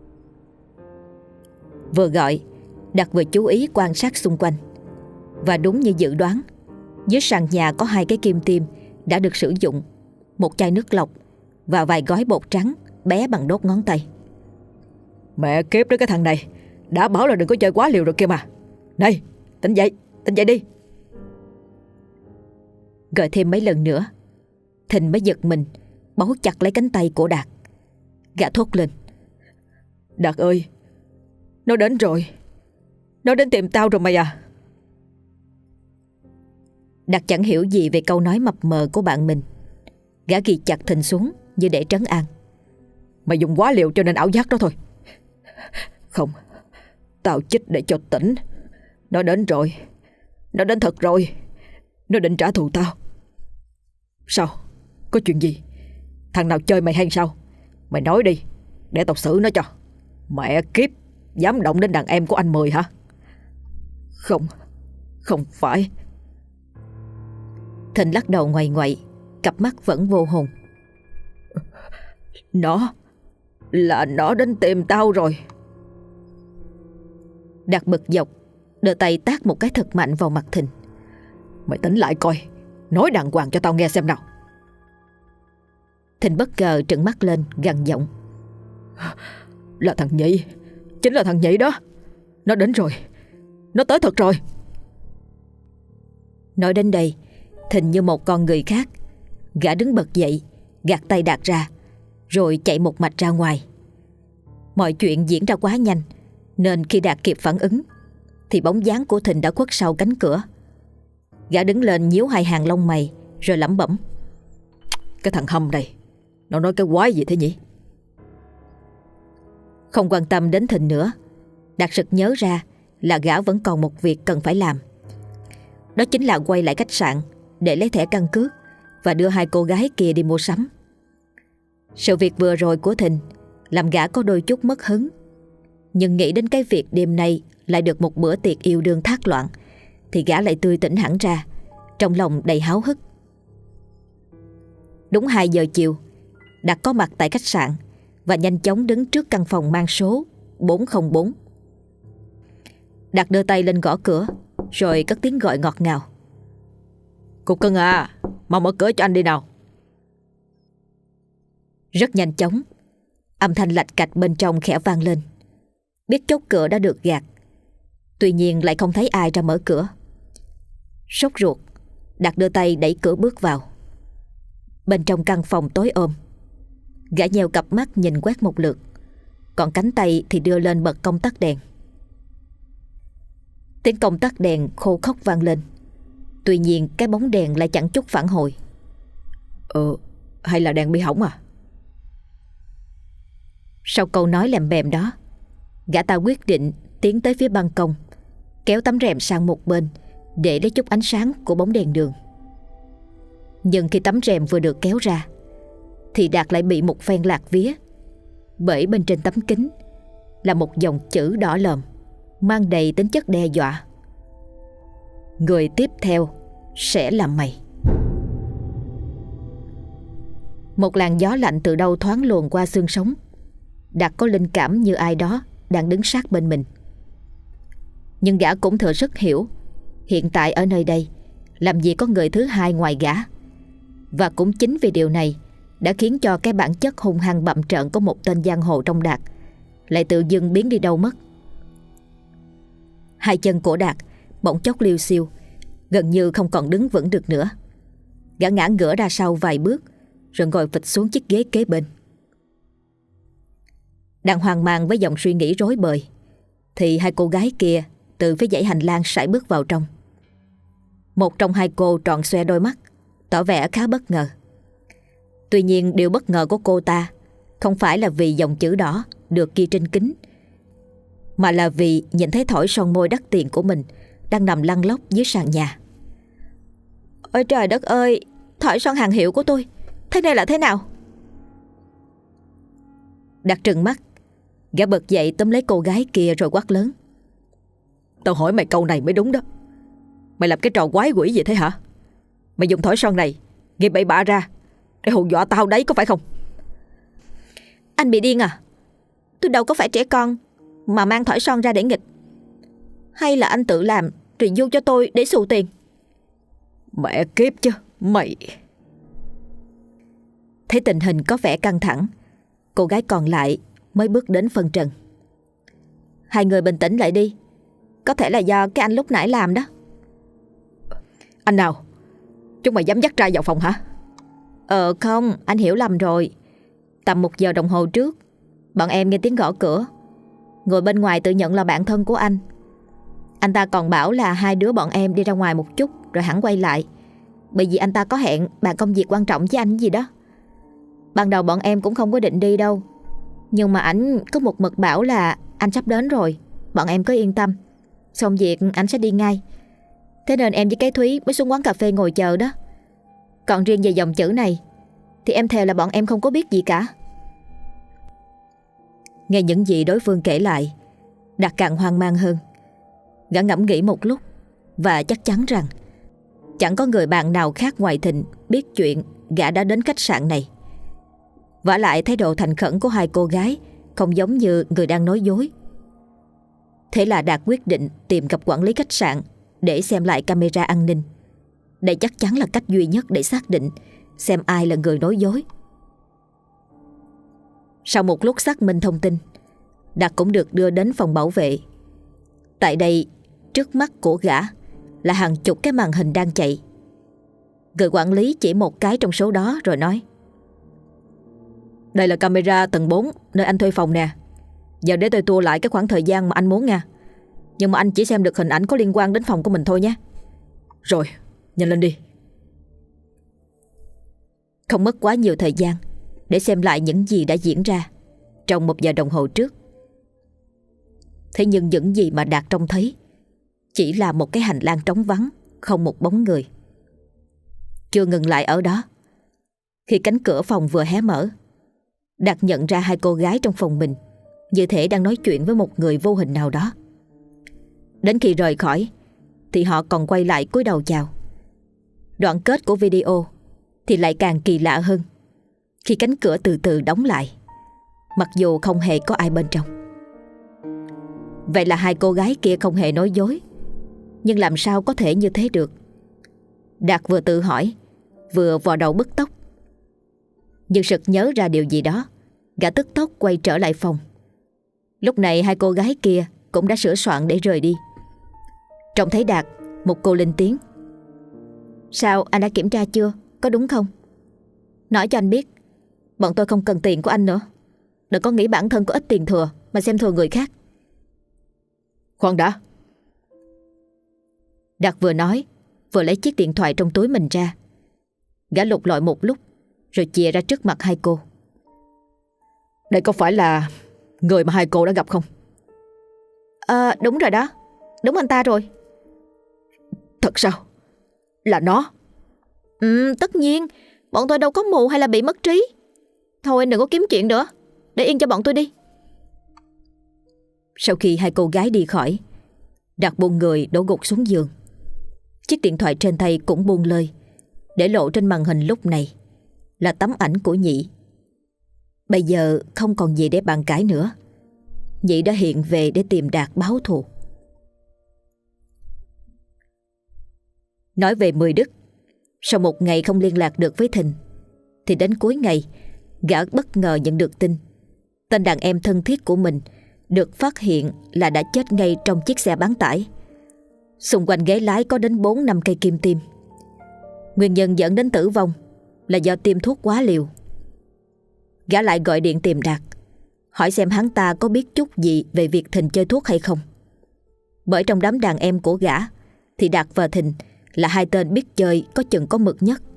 Vừa gọi, Đạt vừa chú ý quan sát xung quanh. Và đúng như dự đoán, dưới sàn nhà có 2 cái kim tiêm đã được sử dụng, một chai nước lọc và vài gói bột trắng bé bằng đốt ngón tay. Mẹ kiếp đó, cái thằng này đã bảo là đừng có chơi quá liều rồi kia mà. Này, tỉnh dậy đi. Gọi thêm mấy lần nữa, Thìn mới giật mình, bấu chặt lấy cánh tay của Đạt. Gã thốt lên. Đạt ơi, nó đến rồi. Nó đến tìm tao rồi mày à. Đạt chẳng hiểu gì về câu nói mập mờ của bạn mình. Gã ghi chặt Thìn xuống như để trấn an. Mày dùng quá liều cho nên ảo giác đó thôi. Không, tao chích để cho tỉnh. Nó đến rồi. Nó đến thật rồi. Nó định trả thù tao. Sao? Có chuyện gì? Thằng nào chơi mày hay sao? Mày nói đi, để tao xử nó cho. Mẹ kiếp, dám động đến đàn em của anh Mười hả? Không phải. Thìn lắc đầu ngoại ngoại, cặp mắt vẫn vô hồn. Nó đến tìm tao rồi. Đạt bực dọc, đưa tay tát một cái thật mạnh vào mặt Thìn. Mày tỉnh lại coi, nói đàng hoàng cho tao nghe xem nào. Thìn bất ngờ trợn mắt lên, gằn giọng. Là thằng Nhị, chính là thằng Nhị đó. Nó đến rồi, nó tới thật rồi. Nói đến đây, Thìn như một con người khác. Gã đứng bật dậy, gạt tay Đạt ra, rồi chạy một mạch ra ngoài. Mọi chuyện diễn ra quá nhanh, nên khi Đạt kịp phản ứng thì bóng dáng của Thìn đã khuất sau cánh cửa. Gã đứng lên nhíu 2 hàng lông mày, rồi lẩm bẩm. Cái thằng Hâm này, nó nói cái quái gì thế nhỉ? Không quan tâm đến Thìn nữa, Đạt sực nhớ ra là gã vẫn còn một việc cần phải làm. Đó chính là quay lại khách sạn để lấy thẻ căn cước và đưa 2 cô gái kia đi mua sắm. Sự việc vừa rồi của Thìn làm gã có đôi chút mất hứng, nhưng nghĩ đến cái việc đêm nay lại được một bữa tiệc yêu đương thác loạn thì gã lại tươi tỉnh hẳn ra, trong lòng đầy háo hức. Đúng 2 giờ chiều, Đạt có mặt tại khách sạn và nhanh chóng đứng trước căn phòng mang số 404. Đạt đưa tay lên gõ cửa, rồi cất tiếng gọi ngọt ngào. Cục Cưng à, mau mở cửa cho anh đi nào. Rất nhanh chóng, âm thanh lạch cạch bên trong khẽ vang lên. Biết chốt cửa đã được gạt, tuy nhiên lại không thấy ai ra mở cửa. Sốt ruột, Đạt đưa tay đẩy cửa bước vào. Bên trong căn phòng tối om, gã nheo cặp mắt nhìn quét một lượt, còn cánh tay thì đưa lên bật công tắc đèn. Tiếng công tắc đèn khô khóc vang lên. Tuy nhiên cái bóng đèn lại chẳng chút phản hồi. Hay là đèn bị hỏng à? Sau câu nói lèm bèm đó, gã ta quyết định tiến tới phía ban công, kéo tấm rèm sang một bên để lấy chút ánh sáng của bóng đèn đường. Nhưng khi tấm rèm vừa được kéo ra thì Đạt lại bị một phen lạc vía, bởi bên trên tấm kính là một dòng chữ đỏ lòm mang đầy tính chất đe dọa: người tiếp theo sẽ là mày. Một làn gió lạnh từ đâu thoáng luồn qua xương sống. Đạt có linh cảm như ai đó đang đứng sát bên mình. Nhưng gã cũng thừa sức hiểu hiện tại ở nơi đây làm gì có người thứ hai ngoài gã. Và cũng chính vì điều này đã khiến cho cái bản chất hung hăng bặm trợn của một tên giang hồ trong Đạt lại tự dưng biến đi đâu mất. Hai chân của Đạt bỗng chốc liu xiu, gần như không còn đứng vững được nữa. Gã ngã ngửa ra sau vài bước rồi ngồi phịch xuống chiếc ghế kế bên. Đang hoang mang với dòng suy nghĩ rối bời thì hai cô gái kia từ phía dãy hành lang sải bước vào trong. Một trong hai cô tròn xoe đôi mắt, tỏ vẻ khá bất ngờ. Tuy nhiên điều bất ngờ của cô ta không phải là vì dòng chữ đỏ được ghi trên kính, mà là vì nhìn thấy thỏi son môi đắt tiền của mình đang nằm lăn lóc dưới sàn nhà. Ôi trời đất ơi, thỏi son hàng hiệu của tôi, thế này là thế nào? Đạt trừng mắt, gã bật dậy túm lấy cô gái kia rồi quát lớn: Tao hỏi mày câu này mới đúng đó. Mày làm cái trò quái quỷ gì thế hả? Mày dùng thỏi son này ghi bậy bạ ra để hù dọa tao đấy có phải không? Anh bị điên à? Tôi đâu có phải trẻ con mà mang thỏi son ra để nghịch. Hay là anh tự làm rồi vô cho tôi để xù tiền? Mẹ kiếp chứ, mày... Thấy tình hình có vẻ căng thẳng, cô gái còn lại mới bước đến phân trần: Hai người bình tĩnh lại đi. Có thể là do cái anh lúc nãy làm đó. Anh nào? Chúng mày dám dắt trai vào phòng hả? Không, anh hiểu lầm rồi. Tầm 1 giờ đồng hồ trước, bọn em nghe tiếng gõ cửa. Người bên ngoài tự nhận là bạn thân của anh. Anh ta còn bảo là hai đứa bọn em đi ra ngoài một chút rồi hẳn quay lại, bởi vì anh ta có hẹn bàn công việc quan trọng với anh gì đó. Ban đầu bọn em cũng không có định đi đâu, nhưng mà ảnh có một mực bảo là anh sắp đến rồi, bọn em cứ yên tâm, xong việc anh sẽ đi ngay. Thế nên em với cái Thúy mới xuống quán cà phê ngồi chờ đó. Còn riêng về dòng chữ này thì em thề là bọn em không có biết gì cả. Nghe những gì đối phương kể lại, Đạt càng hoang mang hơn. Gã ngẫm nghĩ một lúc và chắc chắn rằng chẳng có người bạn nào khác ngoài Thịnh biết chuyện gã đã đến khách sạn này. Vả lại thái độ thành khẩn của hai cô gái không giống như người đang nói dối. Thế là Đạt quyết định tìm gặp quản lý khách sạn để xem lại camera an ninh. Đây chắc chắn là cách duy nhất để xác định xem ai là người nói dối. Sau một lúc xác minh thông tin, Đạt cũng được đưa đến phòng bảo vệ. Tại đây, trước mắt của gã là hàng chục cái màn hình đang chạy. Người quản lý chỉ một cái trong số đó rồi nói: Đây là camera tầng 4 nơi anh thuê phòng nè. Giờ để tôi tua lại cái khoảng thời gian mà anh muốn nha. Nhưng mà anh chỉ xem được hình ảnh có liên quan đến phòng của mình thôi nhé. Rồi, nhanh lên đi. Không mất quá nhiều thời gian để xem lại những gì đã diễn ra trong 1 giờ đồng hồ trước. Thế nhưng những gì mà Đạt trông thấy chỉ là một cái hành lang trống vắng, không một bóng người. Chưa ngừng lại ở đó, khi cánh cửa phòng vừa hé mở, Đạt nhận ra hai cô gái trong phòng mình như thể đang nói chuyện với một người vô hình nào đó. Đến khi rời khỏi thì họ còn quay lại cúi đầu chào. Đoạn kết của video thì lại càng kỳ lạ hơn, khi cánh cửa từ từ đóng lại, mặc dù không hề có ai bên trong. Vậy là hai cô gái kia không hề nói dối. Nhưng làm sao có thể như thế được? Đạt vừa tự hỏi, vừa vò đầu bứt tóc. Nhưng sực nhớ ra điều gì đó, gã tức tốc quay trở lại phòng. Lúc này hai cô gái kia cũng đã sửa soạn để rời đi. Trông thấy Đạt, một cô lên tiếng: Sao, anh đã kiểm tra chưa? Có đúng không? Nói cho anh biết, bọn tôi không cần tiền của anh nữa. Đừng có nghĩ bản thân có ít tiền thừa mà xem thường người khác. Khoan đã. Đạt vừa nói vừa lấy chiếc điện thoại trong túi mình ra. Gã lục lọi một lúc rồi chìa ra trước mặt hai cô. Đây có phải là người mà hai cô đã gặp không? Đúng rồi đó. Đúng anh ta rồi. Thật sao? Là nó? Tất nhiên. Bọn tôi đâu có mù hay là bị mất trí. Thôi anh đừng có kiếm chuyện nữa, để yên cho bọn tôi đi. Sau khi hai cô gái đi khỏi, Đạt buông người đổ gục xuống giường. Chiếc điện thoại trên tay cũng buông lơi, để lộ trên màn hình lúc này là tấm ảnh của Nhị. Bây giờ không còn gì để bàn cãi nữa. Nhị đã hiện về để tìm Đạt báo thù. Nói về Mười Đức, sau một ngày không liên lạc được với Thình, thì đến cuối ngày gã bất ngờ nhận được tin tên đàn em thân thiết của mình được phát hiện là đã chết ngay trong chiếc xe bán tải. Xung quanh ghế lái có đến 4-5 cây kim tiêm. Nguyên nhân dẫn đến tử vong là do tiêm thuốc quá liều. Gã lại gọi điện tìm Đạt, hỏi xem hắn ta có biết chút gì về việc Thình chơi thuốc hay không. Bởi trong đám đàn em của gã thì Đạt và Thình là hai tên biết chơi có chừng có mực nhất.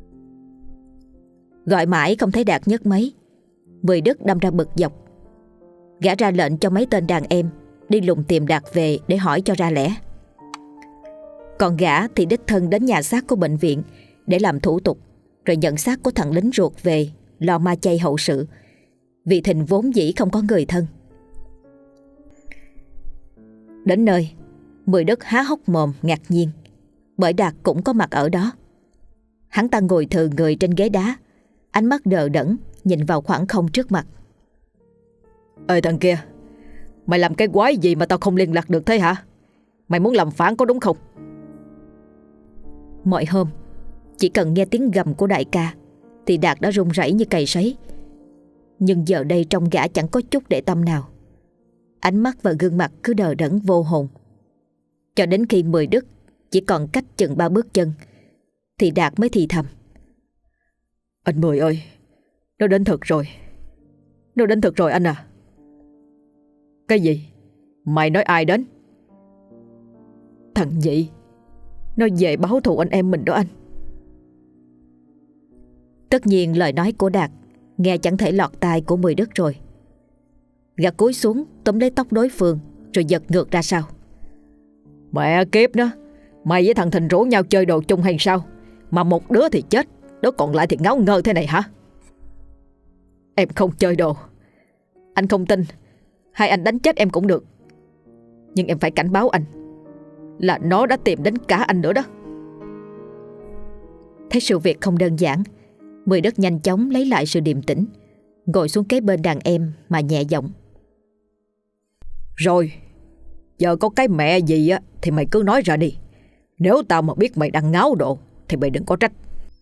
Gọi mãi không thấy Đạt nhấc máy, Mười Đức đâm ra bực dọc. Gã ra lệnh cho mấy tên đàn em đi lùng tìm Đạt về để hỏi cho ra lẽ. Còn gã thì đích thân đến nhà xác của bệnh viện để làm thủ tục, rồi nhận xác của thằng lính ruột về lo ma chay hậu sự, vì Thình vốn dĩ không có người thân. Đến nơi, Mười Đức há hốc mồm ngạc nhiên, bởi Đạt cũng có mặt ở đó. Hắn ta ngồi thừ người trên ghế đá, ánh mắt đờ đẫn nhìn vào khoảng không trước mặt. Ê thằng kia, mày làm cái quái gì mà tao không liên lạc được thế hả? Mày muốn làm phản có đúng không? Mọi hôm chỉ cần nghe tiếng gầm của đại ca thì Đạt đã run rẩy như cày sấy. Nhưng giờ đây trong gã chẳng có chút để tâm nào. Ánh mắt và gương mặt cứ đờ đẫn vô hồn. Cho đến khi Mười Đức chỉ còn cách chừng 3 bước chân thì Đạt mới thì thầm: Anh Mười ơi, nó đến thật rồi. Nó đến thật rồi anh à. Cái gì? Mày nói ai đến? Thằng Nhị. Nó về báo thù anh em mình đó anh. Tất nhiên lời nói của Đạt nghe chẳng thể lọt tai của Mười Đức rồi. Gã cúi xuống túm lấy tóc đối phương rồi giật ngược ra sau. Mẹ kiếp nó, mày với thằng Thình rủ nhau chơi đồ chung hay sao mà một đứa thì chết, đứa còn lại thì ngáo ngơ thế này hả? Em không chơi đồ. Anh không tin, hay anh đánh chết em cũng được. Nhưng em phải cảnh báo anh là nó đã tìm đến cả anh nữa đó. Thấy sự việc không đơn giản, Mười Đức nhanh chóng lấy lại sự điềm tĩnh, ngồi xuống kế bên đàn em mà nhẹ giọng: Rồi, giờ có cái mẹ gì á thì mày cứ nói ra đi. Nếu tao mà biết mày đang ngáo độ thì mày đừng có trách.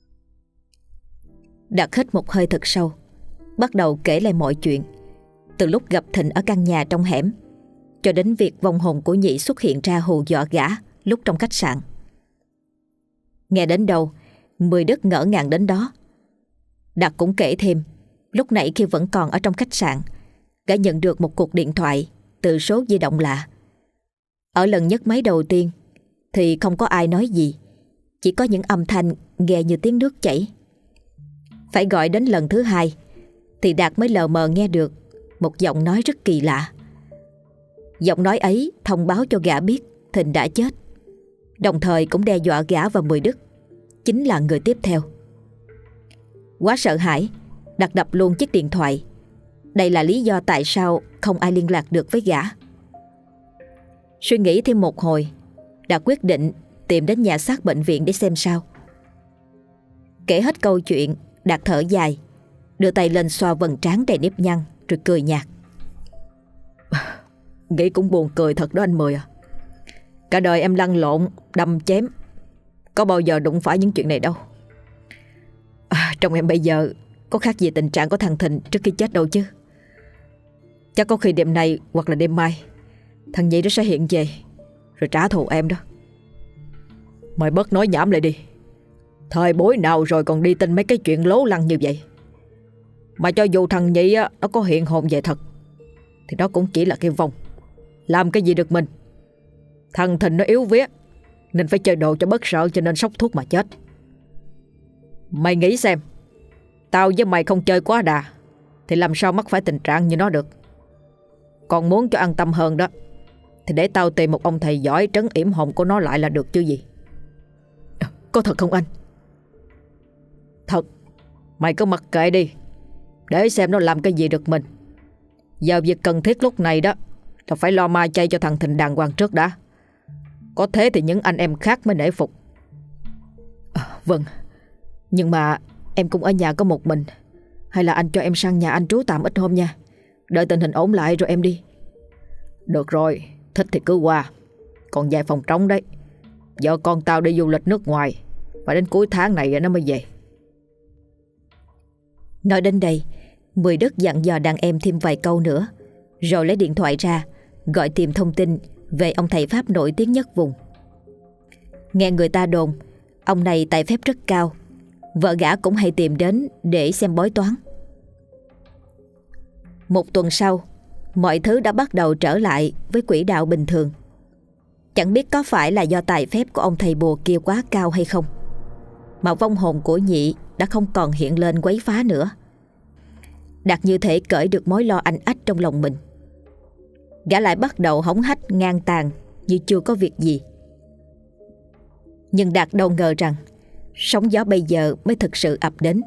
Đạt hít một hơi thật sâu, bắt đầu kể lại mọi chuyện, từ lúc gặp Thịnh ở căn nhà trong hẻm cho đến việc vong hồn của Nhị xuất hiện ra hù dọa gã lúc trong khách sạn. Nghe đến đâu, Mười Đức ngỡ ngàng đến đó. Đạt cũng kể thêm, lúc nãy khi vẫn còn ở trong khách sạn, gã nhận được một cuộc điện thoại từ số di động lạ. Ở lần nhấc máy đầu tiên thì không có ai nói gì, chỉ có những âm thanh nghe như tiếng nước chảy. Phải gọi đến lần thứ hai thì Đạt mới lờ mờ nghe được một giọng nói rất kỳ lạ. Giọng nói ấy thông báo cho gã biết Thịnh đã chết, đồng thời cũng đe dọa gã và Mười Đức chính là người tiếp theo. Quá sợ hãi, Đạt đập luôn chiếc điện thoại. Đây là lý do tại sao không ai liên lạc được với gã. Suy nghĩ thêm một hồi, Đạt quyết định tìm đến nhà xác bệnh viện để xem sao. Kể hết câu chuyện, Đạt thở dài, đưa tay lên xoa vầng trán đầy nếp nhăn rồi cười nhạt. Nghĩ cũng buồn cười thật đó anh Mười à. Cả đời em lăn lộn, đâm chém, có bao giờ đụng phải những chuyện này đâu. Trong em bây giờ có khác gì tình trạng của thằng Thịnh trước khi chết đâu chứ. Chắc có khi đêm nay hoặc là đêm mai thằng Nhị nó sẽ hiện về rồi trả thù em đó. Mày bớt nói nhảm lại đi. Thời buổi nào rồi còn đi tin mấy cái chuyện lố lăng như vậy. Mà cho dù thằng Nhị á, nó có hiện hồn về thật thì nó cũng chỉ là cái vong. Làm cái gì được mình. Thằng Thịnh nó yếu vía, nên phải chơi đồ cho bớt sợ, cho nên sốc thuốc mà chết. Mày nghĩ xem, tao với mày không chơi quá đà thì làm sao mắc phải tình trạng như nó được. Còn muốn cho an tâm hơn đó thì để tao tìm một ông thầy giỏi trấn yểm hồn của nó lại là được chứ gì. Có thật không anh? Thật. Mày cứ mặc kệ đi, để xem nó làm cái gì được mình. Giờ việc cần thiết lúc này đó là phải lo ma chay cho thằng Thịnh đàng hoàng trước đã. Có thế thì những anh em khác mới nể phục. Vâng. Nhưng mà em cũng ở nhà có một mình. Hay là anh cho em sang nhà anh trú tạm ít hôm nha. Đợi tình hình ổn lại rồi em đi. Được rồi, thích thì cứ qua. Còn vài phòng trống đấy. Vợ con tao đi du lịch nước ngoài, và đến cuối tháng này nó mới về. Nói đến đây, Mười Đức dặn dò đàn em thêm vài câu nữa, rồi lấy điện thoại ra gọi tìm thông tin về ông thầy Pháp nổi tiếng nhất vùng. Nghe người ta đồn ông này tài phép rất cao, vợ gã cũng hay tìm đến để xem bói toán. Một tuần sau, mọi thứ đã bắt đầu trở lại với quỹ đạo bình thường. Chẳng biết có phải là do tài phép của ông thầy bùa kia quá cao hay không, mà vong hồn của Nhị đã không còn hiện lên quấy phá nữa. Đạt như thể cởi được mối lo anh ách trong lòng mình. Gã lại bắt đầu hống hách ngang tàn như chưa có việc gì. Nhưng Đạt đâu ngờ rằng sóng gió bây giờ mới thực sự ập đến.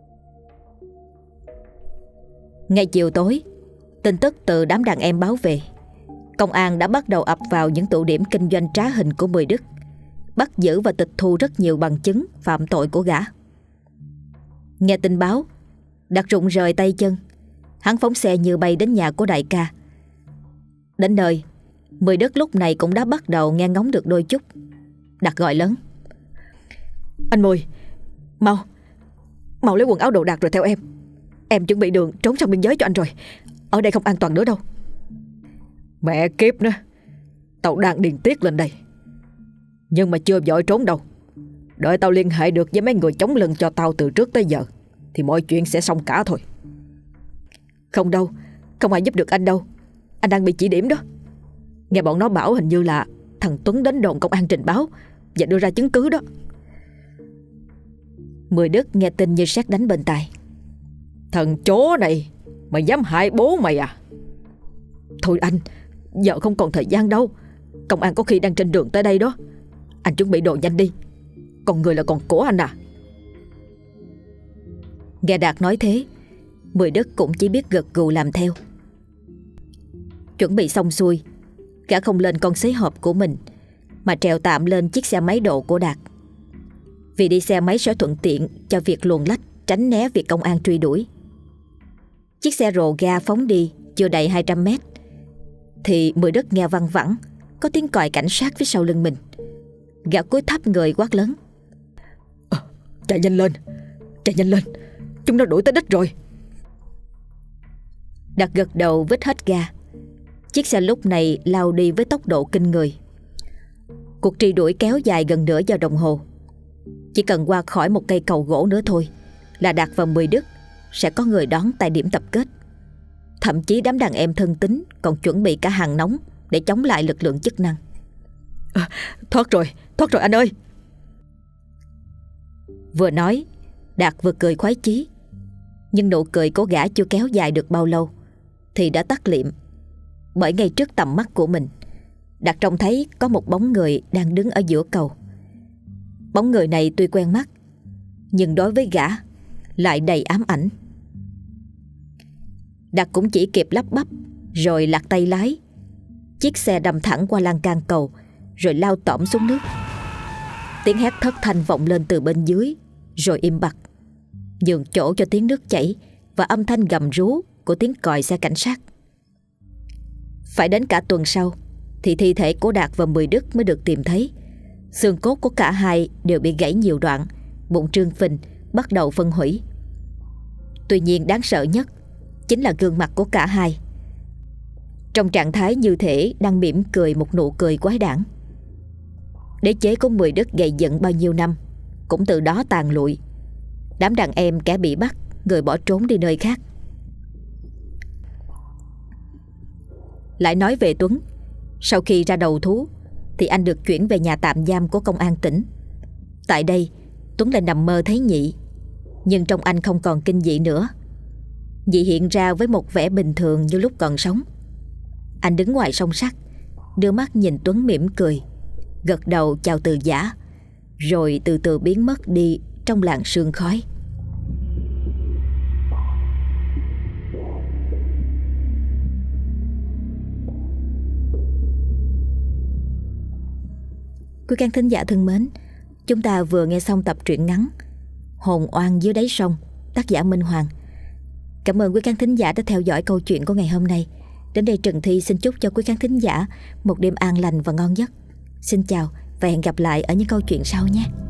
Ngay chiều tối, tin tức từ đám đàn em báo về. Công an đã bắt đầu ập vào những tụ điểm kinh doanh trá hình của Mười Đức, bắt giữ và tịch thu rất nhiều bằng chứng phạm tội của gã. Nghe tin báo, Đạt rụng rời tay chân. Hắn phóng xe như bay đến nhà của đại ca. Đến nơi, Mười Đức lúc này cũng đã bắt đầu nghe ngóng được đôi chút. Đạt gọi lớn: Anh Mười, mau lấy quần áo đồ đạc rồi theo em. Em chuẩn bị đường trốn sang biên giới cho anh rồi. Ở đây không an toàn nữa đâu. Mẹ kiếp nữa, tao đang điên tiết lên đây. Nhưng mà chưa vội trốn đâu. Đợi tao liên hệ được với mấy người chống lưng cho tao từ trước tới giờ thì mọi chuyện sẽ xong cả thôi. Không đâu, không ai giúp được anh đâu. Anh đang bị chỉ điểm đó. Nghe bọn nó bảo hình như là thằng Tuấn đến đồn công an trình báo và đưa ra chứng cứ đó. Mười Đức nghe tin như sét đánh bên tai. Thằng chó này, mày dám hại bố mày à? Thôi anh, giờ không còn thời gian đâu. Công an có khi đang trên đường tới đây đó. Anh chuẩn bị đồ nhanh đi. Còn người là còn của anh à? Nghe Đạt nói thế, Mười Đức cũng chỉ biết gật gù làm theo. Chuẩn bị xong xuôi, gã không lên con xế hộp của mình mà trèo tạm lên chiếc xe máy độ của Đạt. Vì đi xe máy sẽ thuận tiện cho việc luồn lách, tránh né việc công an truy đuổi. Chiếc xe rồ ga phóng đi chưa đầy 200 mét thì Mười Đức nghe văng vẳng có tiếng còi cảnh sát phía sau lưng mình. Gã cúi thấp người quát lớn: Chạy nhanh lên, chạy nhanh lên, chúng nó đuổi tới đích rồi. Đạt gật đầu vít hết ga. Chiếc xe lúc này lao đi với tốc độ kinh người. Cuộc truy đuổi kéo dài gần nửa giờ đồng hồ. Chỉ cần qua khỏi một cây cầu gỗ nữa thôi là Đạt và Mười Đức sẽ có người đón tại điểm tập kết. Thậm chí đám đàn em thân tín còn chuẩn bị cả hàng nóng để chống lại lực lượng chức năng. Thoát rồi anh ơi. Vừa nói, Đạt vừa cười khoái chí. Nhưng nụ cười của gã chưa kéo dài được bao lâu thì đã tắt liệm. Bởi ngay trước tầm mắt của mình, Đạt trông thấy có một bóng người đang đứng ở giữa cầu. Bóng người này tuy quen mắt, nhưng đối với gã lại đầy ám ảnh. Đạt cũng chỉ kịp lắp bắp rồi lạc tay lái. Chiếc xe đâm thẳng qua lan can cầu rồi lao tõm xuống nước. Tiếng hét thất thanh vọng lên từ bên dưới rồi im bặt, nhường chỗ cho tiếng nước chảy và âm thanh gầm rú của tiếng còi xe cảnh sát. Phải đến cả tuần sau thì thi thể của Đạt và Mười Đức mới được tìm thấy. Xương cốt của cả hai đều bị gãy nhiều đoạn, bụng trương phình, bắt đầu phân hủy. Tuy nhiên đáng sợ nhất chính là gương mặt của cả hai, trong trạng thái như thể đang mỉm cười một nụ cười quái đản. Đế chế của Mười Đức gầy dựng bao nhiêu năm cũng từ đó tàn lụi. Đám đàn em kẻ bị bắt, người bỏ trốn đi nơi khác. Lại nói về Tuấn, sau khi ra đầu thú thì anh được chuyển về nhà tạm giam của công an tỉnh. Tại đây Tuấn lại nằm mơ thấy Nhị, nhưng trong anh không còn kinh dị nữa. Nhị hiện ra với một vẻ bình thường như lúc còn sống. Anh đứng ngoài song sắt, đưa mắt nhìn Tuấn mỉm cười, gật đầu chào từ giã, rồi từ từ biến mất đi trong làn sương khói. Quý khán thính giả thân mến, chúng ta vừa nghe xong tập truyện ngắn Hồn oan dưới đáy sông, tác giả Minh Hoàng. Cảm ơn quý khán thính giả đã theo dõi câu chuyện của ngày hôm nay. Đến đây Trần Thi xin chúc cho quý khán thính giả một đêm an lành và ngon giấc. Xin chào và hẹn gặp lại ở những câu chuyện sau nhé.